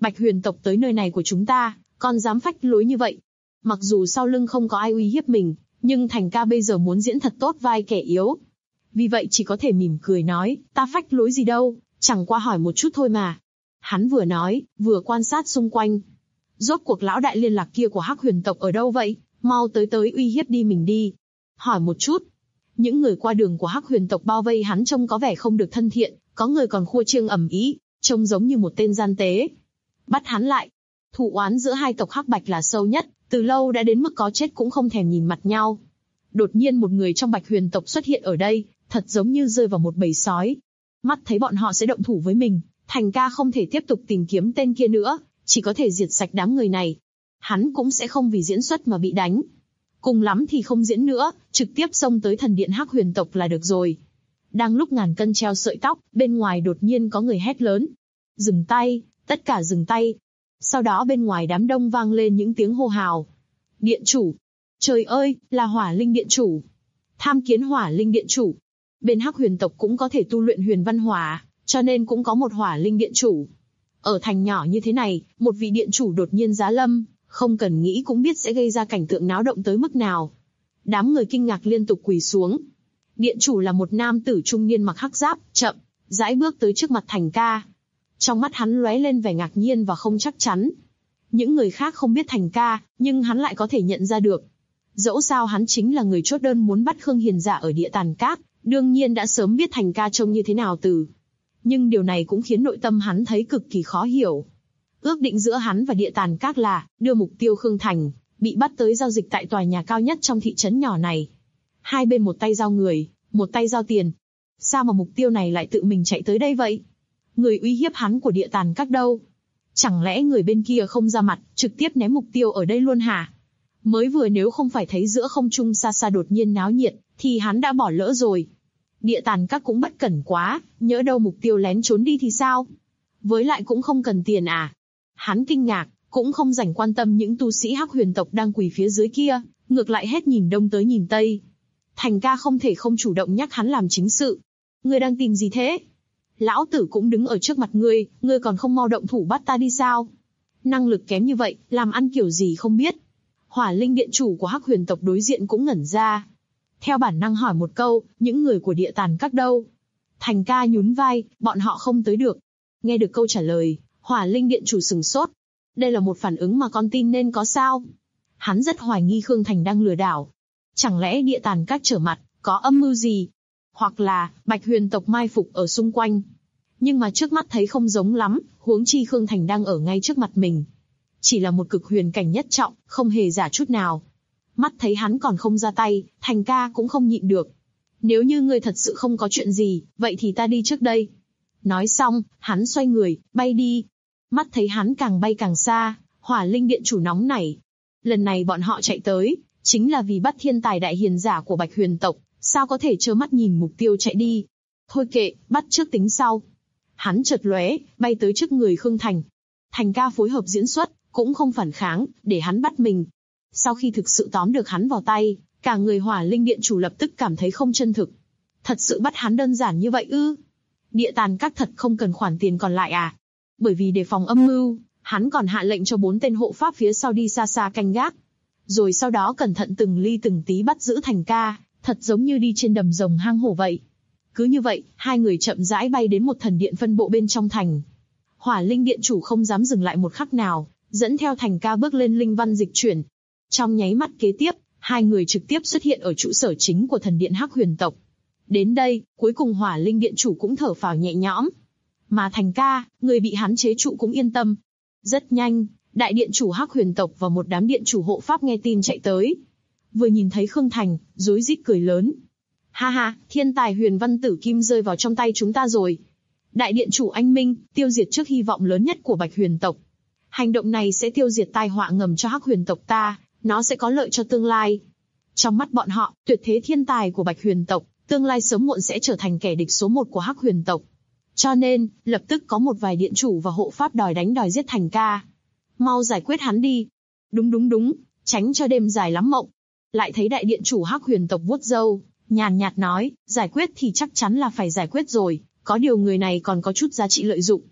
Bạch Huyền tộc tới nơi này của chúng ta, còn dám phách lối như vậy. Mặc dù sau lưng không có ai uy hiếp mình, nhưng Thành ca bây giờ muốn diễn thật tốt vai kẻ yếu. Vì vậy chỉ có thể mỉm cười nói, ta phách lối gì đâu, chẳng qua hỏi một chút thôi mà. Hắn vừa nói, vừa quan sát xung quanh. Rốt cuộc lão đại liên lạc kia của Hắc Huyền tộc ở đâu vậy? Mau tới uy hiếp đi mình đi. Hỏi một chút. Những người qua đường của Hắc Huyền tộc bao vây hắn trông có vẻ không được thân thiện, có người còn khua chiêng ầm ĩ, trông giống như một tên gian tế. Bắt hắn lại. Thù oán giữa hai tộc Hắc Bạch là sâu nhất, từ lâu đã đến mức có chết cũng không thèm nhìn mặt nhau. Đột nhiên một người trong Bạch Huyền tộc xuất hiện ở đây, thật giống như rơi vào một bầy sói. Mắt thấy bọn họ sẽ động thủ với mình, Thành ca không thể tiếp tục tìm kiếm tên kia nữa, chỉ có thể diệt sạch đám người này. Hắn cũng sẽ không vì diễn xuất mà bị đánh. Cùng lắm thì không diễn nữa, trực tiếp xông tới thần điện Hắc Huyền tộc là được rồi. Đang lúc ngàn cân treo sợi tóc, bên ngoài đột nhiên có người hét lớn. Dừng tay, tất cả dừng tay. Sau đó bên ngoài đám đông vang lên những tiếng hô hào. Điện chủ. Trời ơi, là Hỏa Linh điện chủ. Tham kiến Hỏa Linh điện chủ. Bên Hắc Huyền tộc cũng có thể tu luyện huyền văn hỏa, cho nên cũng có một Hỏa Linh điện chủ. Ở thành nhỏ như thế này, một vị điện chủ đột nhiên giá lâm, không cần nghĩ cũng biết sẽ gây ra cảnh tượng náo động tới mức nào. Đám người kinh ngạc liên tục quỳ xuống. Điện chủ là một nam tử trung niên mặc hắc giáp, chậm rãi bước tới trước mặt Thành ca. Trong mắt hắn lóe lên vẻ ngạc nhiên và không chắc chắn. Những người khác không biết Thành ca, nhưng hắn lại có thể nhận ra được. Dẫu sao hắn chính là người chốt đơn muốn bắt Khương Hiền Giả ở địa Tàn Cát, đương nhiên đã sớm biết Thành ca trông như thế nào từ. Nhưng điều này cũng khiến nội tâm hắn thấy cực kỳ khó hiểu. Ước định giữa hắn và địa Tàn Cát là đưa mục tiêu Khương Thành, bị bắt tới giao dịch tại tòa nhà cao nhất trong thị trấn nhỏ này. Hai bên một tay giao người, một tay giao tiền. Sao mà mục tiêu này lại tự mình chạy tới đây vậy? Người uy hiếp hắn của địa Tàn Cát đâu? Chẳng lẽ người bên kia không ra mặt, trực tiếp ném mục tiêu ở đây luôn hả? Mới vừa nếu không phải thấy giữa không trung xa xa đột nhiên náo nhiệt, thì hắn đã bỏ lỡ rồi. Địa Tàn Cát cũng bất cẩn quá, nhỡ đâu mục tiêu lén trốn đi thì sao? Với lại cũng không cần tiền à? Hắn kinh ngạc, cũng không rảnh quan tâm những tu sĩ Hắc Huyền tộc đang quỳ phía dưới kia, ngược lại hết nhìn đông tới nhìn tây. Thành ca không thể không chủ động nhắc hắn làm chính sự. Ngươi đang tìm gì thế? Lão tử cũng đứng ở trước mặt ngươi còn không mau động thủ bắt ta đi sao? Năng lực kém như vậy, làm ăn kiểu gì không biết. Hỏa Linh điện chủ của Hắc Huyền tộc đối diện cũng ngẩn ra. Theo bản năng hỏi một câu, những người của địa Tàn Cát đâu? Thành ca nhún vai, bọn họ không tới được. Nghe được câu trả lời, Hỏa Linh điện chủ sừng sốt. Đây là một phản ứng mà con tin nên có sao? Hắn rất hoài nghi Khương Thành đang lừa đảo. Chẳng lẽ địa Tàn Cát trở mặt, có âm mưu gì? Hoặc là, Bạch Huyền tộc mai phục ở xung quanh. Nhưng mà trước mắt thấy không giống lắm, huống chi Khương Thành đang ở ngay trước mặt mình. Chỉ là một cực huyền cảnh nhất trọng, không hề giả chút nào. Mắt thấy hắn còn không ra tay, Thành ca cũng không nhịn được. Nếu như ngươi thật sự không có chuyện gì, vậy thì ta đi trước đây. Nói xong, hắn xoay người, bay đi. Mắt thấy hắn càng bay càng xa, Hỏa Linh điện chủ nóng nảy. Lần này bọn họ chạy tới, chính là vì bắt thiên tài đại hiền giả của Bạch Huyền tộc, sao có thể trơ mắt nhìn mục tiêu chạy đi. Thôi kệ, bắt trước tính sau. Hắn chợt lóe, bay tới trước người Khương Thành. Thành ca phối hợp diễn xuất, cũng không phản kháng, để hắn bắt mình. Sau khi thực sự tóm được hắn vào tay, cả người Hỏa Linh điện chủ lập tức cảm thấy không chân thực. Thật sự bắt hắn đơn giản như vậy ư? Địa Tàn Cát thật không cần khoản tiền còn lại à? Bởi vì đề phòng âm mưu, hắn còn hạ lệnh cho 4 tên hộ pháp phía sau đi xa xa canh gác. Rồi sau đó cẩn thận từng ly từng tí bắt giữ Thành ca, thật giống như đi trên đầm rồng hang hổ vậy. Cứ như vậy, hai người chậm rãi bay đến một thần điện phân bộ bên trong thành. Hỏa Linh điện chủ không dám dừng lại một khắc nào, dẫn theo Thành ca bước lên linh văn dịch chuyển. Trong nháy mắt kế tiếp, hai người trực tiếp xuất hiện ở trụ sở chính của thần điện Hắc Huyền tộc. Đến đây, cuối cùng Hỏa Linh điện chủ cũng thở phào nhẹ nhõm. Mà Thành ca, người bị hắn chế trụ cũng yên tâm. Rất nhanh, đại điện chủ Hắc Huyền tộc và một đám điện chủ hộ pháp nghe tin chạy tới. Vừa nhìn thấy Khương Thành, rối rít cười lớn. Ha ha, thiên tài huyền văn tử kim rơi vào trong tay chúng ta rồi. Đại điện chủ anh minh, tiêu diệt trước hy vọng lớn nhất của Bạch Huyền tộc. Hành động này sẽ tiêu diệt tai họa ngầm cho Hắc Huyền tộc ta, nó sẽ có lợi cho tương lai. Trong mắt bọn họ, tuyệt thế thiên tài của Bạch Huyền tộc, tương lai sớm muộn sẽ trở thành kẻ địch số 1 của Hắc Huyền tộc. Cho nên, lập tức có một vài điện chủ và hộ pháp đòi đánh đòi giết Thành ca. Mau giải quyết hắn đi. Đúng, tránh cho đêm dài lắm mộng. Lại thấy đại điện chủ Hắc Huyền tộc vuốt râu, nhàn nhạt nói, giải quyết thì chắc chắn là phải giải quyết rồi, có điều người này còn có chút giá trị lợi dụng.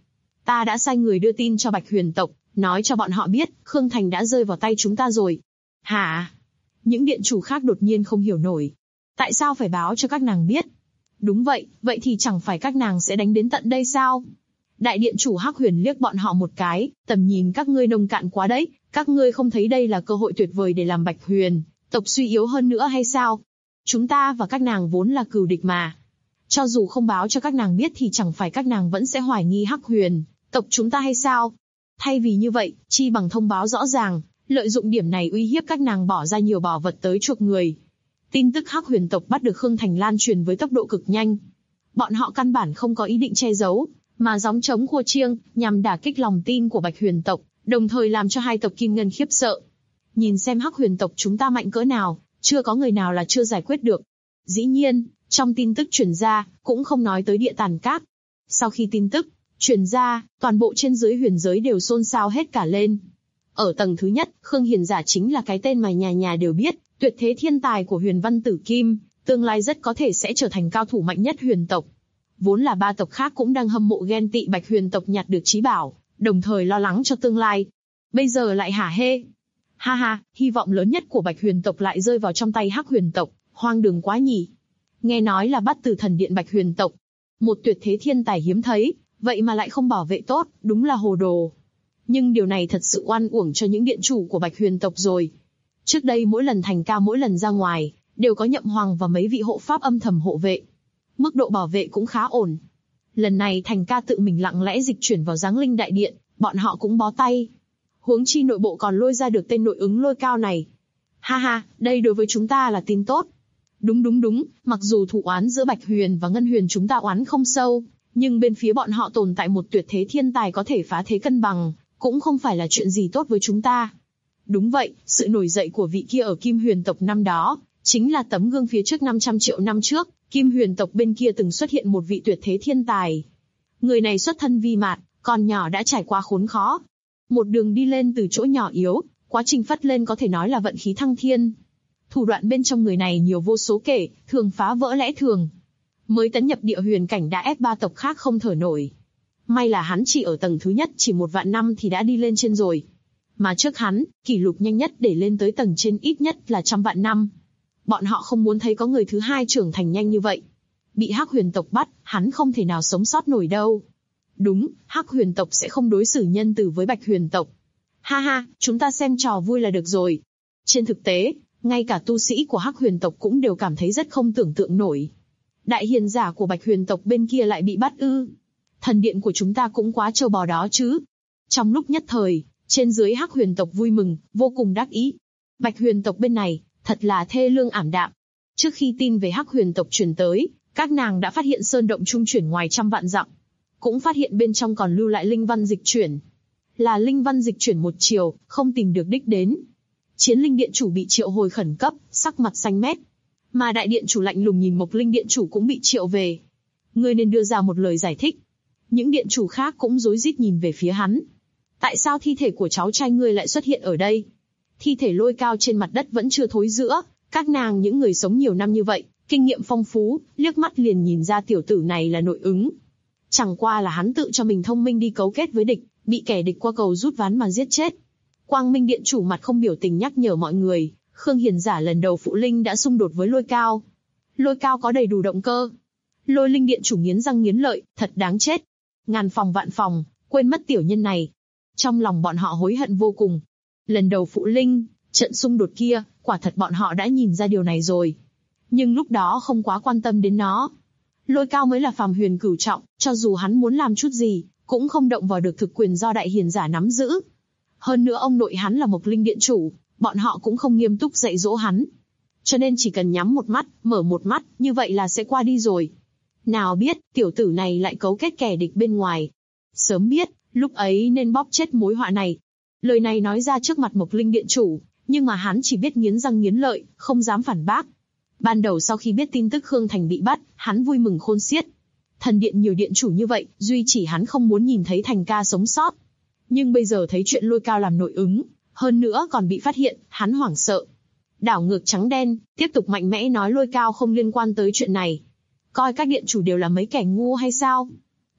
Ta đã sai người đưa tin cho Bạch Huyền tộc, nói cho bọn họ biết, Khương Thành đã rơi vào tay chúng ta rồi. Hả? Những điện chủ khác đột nhiên không hiểu nổi. Tại sao phải báo cho các nàng biết? Đúng vậy, vậy thì chẳng phải các nàng sẽ đánh đến tận đây sao? Đại điện chủ Hắc Huyền liếc bọn họ một cái, tầm nhìn các ngươi nông cạn quá đấy, các ngươi không thấy đây là cơ hội tuyệt vời để làm Bạch Huyền tộc suy yếu hơn nữa hay sao? Chúng ta và các nàng vốn là cừu địch mà. Cho dù không báo cho các nàng biết thì chẳng phải các nàng vẫn sẽ hoài nghi Hắc Huyền tộc chúng ta hay sao? Thay vì như vậy, chi bằng thông báo rõ ràng, lợi dụng điểm này uy hiếp các nàng bỏ ra nhiều bảo vật tới chuộc người. Tin tức Hắc Huyền tộc bắt được Khương Thành lan truyền với tốc độ cực nhanh. Bọn họ căn bản không có ý định che giấu, mà gióng trống khua chiêng, nhằm đả kích lòng tin của Bạch Huyền tộc, đồng thời làm cho hai tộc Kim Ngân khiếp sợ. Nhìn xem Hắc Huyền tộc chúng ta mạnh cỡ nào, chưa có người nào là chưa giải quyết được. Dĩ nhiên, trong tin tức truyền ra, cũng không nói tới địa tàn các. Sau khi tin tức truyền ra, toàn bộ trên dưới huyền giới đều xôn xao hết cả lên. Ở tầng thứ nhất, Khương Hiền Giả chính là cái tên mà nhà nhà đều biết, tuyệt thế thiên tài của Huyền Văn Tử Kim, tương lai rất có thể sẽ trở thành cao thủ mạnh nhất huyền tộc. Vốn là ba tộc khác cũng đang hâm mộ ghen tị Bạch Huyền tộc nhặt được trí bảo, đồng thời lo lắng cho tương lai. Bây giờ lại hả hê. Ha ha, hy vọng lớn nhất của Bạch Huyền tộc lại rơi vào trong tay Hắc Huyền tộc, hoang đường quá nhỉ. Nghe nói là bắt từ thần điện Bạch Huyền tộc. Một tuyệt thế thiên tài hiếm thấy, vậy mà lại không bảo vệ tốt, đúng là hồ đồ. Nhưng điều này thật sự oan uổng cho những điện chủ của Bạch Huyền tộc rồi. Trước đây mỗi lần Thành ca mỗi lần ra ngoài, đều có Nhậm Hoàng và mấy vị hộ pháp âm thầm hộ vệ. Mức độ bảo vệ cũng khá ổn. Lần này Thành ca tự mình lặng lẽ dịch chuyển vào Giáng Linh Đại Điện, bọn họ cũng bó tay. Huống chi nội bộ còn lôi ra được tên nội ứng Lôi Cao này. Ha ha, đây đối với chúng ta là tin tốt. Đúng, mặc dù thù oán giữa Bạch Huyền và Ngân Huyền chúng ta oán không sâu, nhưng bên phía bọn họ tồn tại một tuyệt thế thiên tài có thể phá thế cân bằng, cũng không phải là chuyện gì tốt với chúng ta. Đúng vậy, sự nổi dậy của vị kia ở Kim Huyền tộc năm đó, chính là tấm gương phía trước 500 triệu năm trước, Kim Huyền tộc bên kia từng xuất hiện một vị tuyệt thế thiên tài. Người này xuất thân vi mạn, còn nhỏ đã trải qua khốn khó. Một đường đi lên từ chỗ nhỏ yếu, quá trình phất lên có thể nói là vận khí thăng thiên. Thủ đoạn bên trong người này nhiều vô số kể, thường phá vỡ lẽ thường. Mới tấn nhập địa huyền cảnh đã ép ba tộc khác không thở nổi. May là hắn chỉ ở tầng thứ nhất chỉ 1 vạn năm thì đã đi lên trên rồi. Mà trước hắn, kỷ lục nhanh nhất để lên tới tầng trên ít nhất là 100 vạn năm. Bọn họ không muốn thấy có người thứ hai trưởng thành nhanh như vậy. Bị Hắc Huyền tộc bắt, hắn không thể nào sống sót nổi đâu. Đúng, Hắc Huyền tộc sẽ không đối xử nhân từ với Bạch Huyền tộc. Ha ha, chúng ta xem trò vui là được rồi. Trên thực tế, ngay cả tu sĩ của Hắc Huyền tộc cũng đều cảm thấy rất không tưởng tượng nổi. Đại hiền giả của Bạch Huyền tộc bên kia lại bị bắt ư? Thần điện của chúng ta cũng quá trâu bò đó chứ. Trong lúc nhất thời, trên dưới Hắc Huyền tộc vui mừng, vô cùng đắc ý. Bạch Huyền tộc bên này, thật là thê lương ảm đạm. Trước khi tin về Hắc Huyền tộc truyền tới, các nàng đã phát hiện sơn động trung chuyển ngoài 100 vạn dặm. Cũng phát hiện bên trong còn lưu lại linh văn dịch chuyển. Là linh văn dịch chuyển một chiều, không tìm được đích đến. Chiến linh điện chủ bị triệu hồi khẩn cấp, sắc mặt xanh mét. Mà đại điện chủ lạnh lùng nhìn Mộc Linh điện chủ cũng bị triệu về. Ngươi nên đưa ra một lời giải thích. Những điện chủ khác cũng rối rít nhìn về phía hắn. Tại sao thi thể của cháu trai ngươi lại xuất hiện ở đây? Thi thể Lôi Cao trên mặt đất vẫn chưa thối rữa. Các nàng những người sống nhiều năm như vậy, kinh nghiệm phong phú, liếc mắt liền nhìn ra tiểu tử này là nội ứng. Chẳng qua là hắn tự cho mình thông minh đi cấu kết với địch, bị kẻ địch qua cầu rút ván mà giết chết. Quang Minh điện chủ mặt không biểu tình nhắc nhở mọi người, Khương Hiền Giả lần đầu phụ linh đã xung đột với Lôi Cao. Lôi Cao có đầy đủ động cơ. Lôi Linh điện chủ nghiến răng nghiến lợi, thật đáng chết. Ngàn phòng vạn phòng, quên mất tiểu nhân này. Trong lòng bọn họ hối hận vô cùng. Lần đầu phụ linh, trận xung đột kia, quả thật bọn họ đã nhìn ra điều này rồi. Nhưng lúc đó không quá quan tâm đến nó. Lôi Cao mới là phàm huyền cửu trọng, cho dù hắn muốn làm chút gì, cũng không động vào được thực quyền do đại hiền giả nắm giữ. Hơn nữa ông nội hắn là Mộc Linh điện chủ, bọn họ cũng không nghiêm túc dạy dỗ hắn. Cho nên chỉ cần nhắm một mắt, mở một mắt, như vậy là sẽ qua đi rồi. Nào biết, tiểu tử này lại cấu kết kẻ địch bên ngoài. Sớm biết, lúc ấy nên bóp chết mối họa này. Lời này nói ra trước mặt Mộc Linh điện chủ, nhưng mà hắn chỉ biết nghiến răng nghiến lợi, không dám phản bác. Ban đầu sau khi biết tin tức Khương Thành bị bắt, hắn vui mừng khôn xiết. Thần điện nhiều điện chủ như vậy, duy chỉ hắn không muốn nhìn thấy Thành ca sống sót. Nhưng bây giờ thấy chuyện Lôi Cao làm nội ứng, hơn nữa còn bị phát hiện, hắn hoảng sợ. Đảo ngược trắng đen, tiếp tục mạnh mẽ nói Lôi Cao không liên quan tới chuyện này. Coi các điện chủ đều là mấy kẻ ngu hay sao?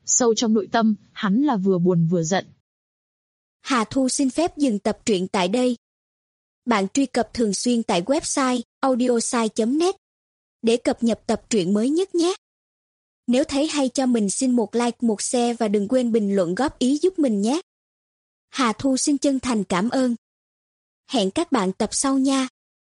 Sâu trong nội tâm, hắn là vừa buồn vừa giận. Hà Thu xin phép dừng tập truyện tại đây. Bạn truy cập thường xuyên tại website audiosai.net để cập nhật tập truyện mới nhất nhé. Nếu thấy hay cho mình xin một like, một share và đừng quên bình luận góp ý giúp mình nhé. Hà Thu xin chân thành cảm ơn. Hẹn các bạn tập sau nha.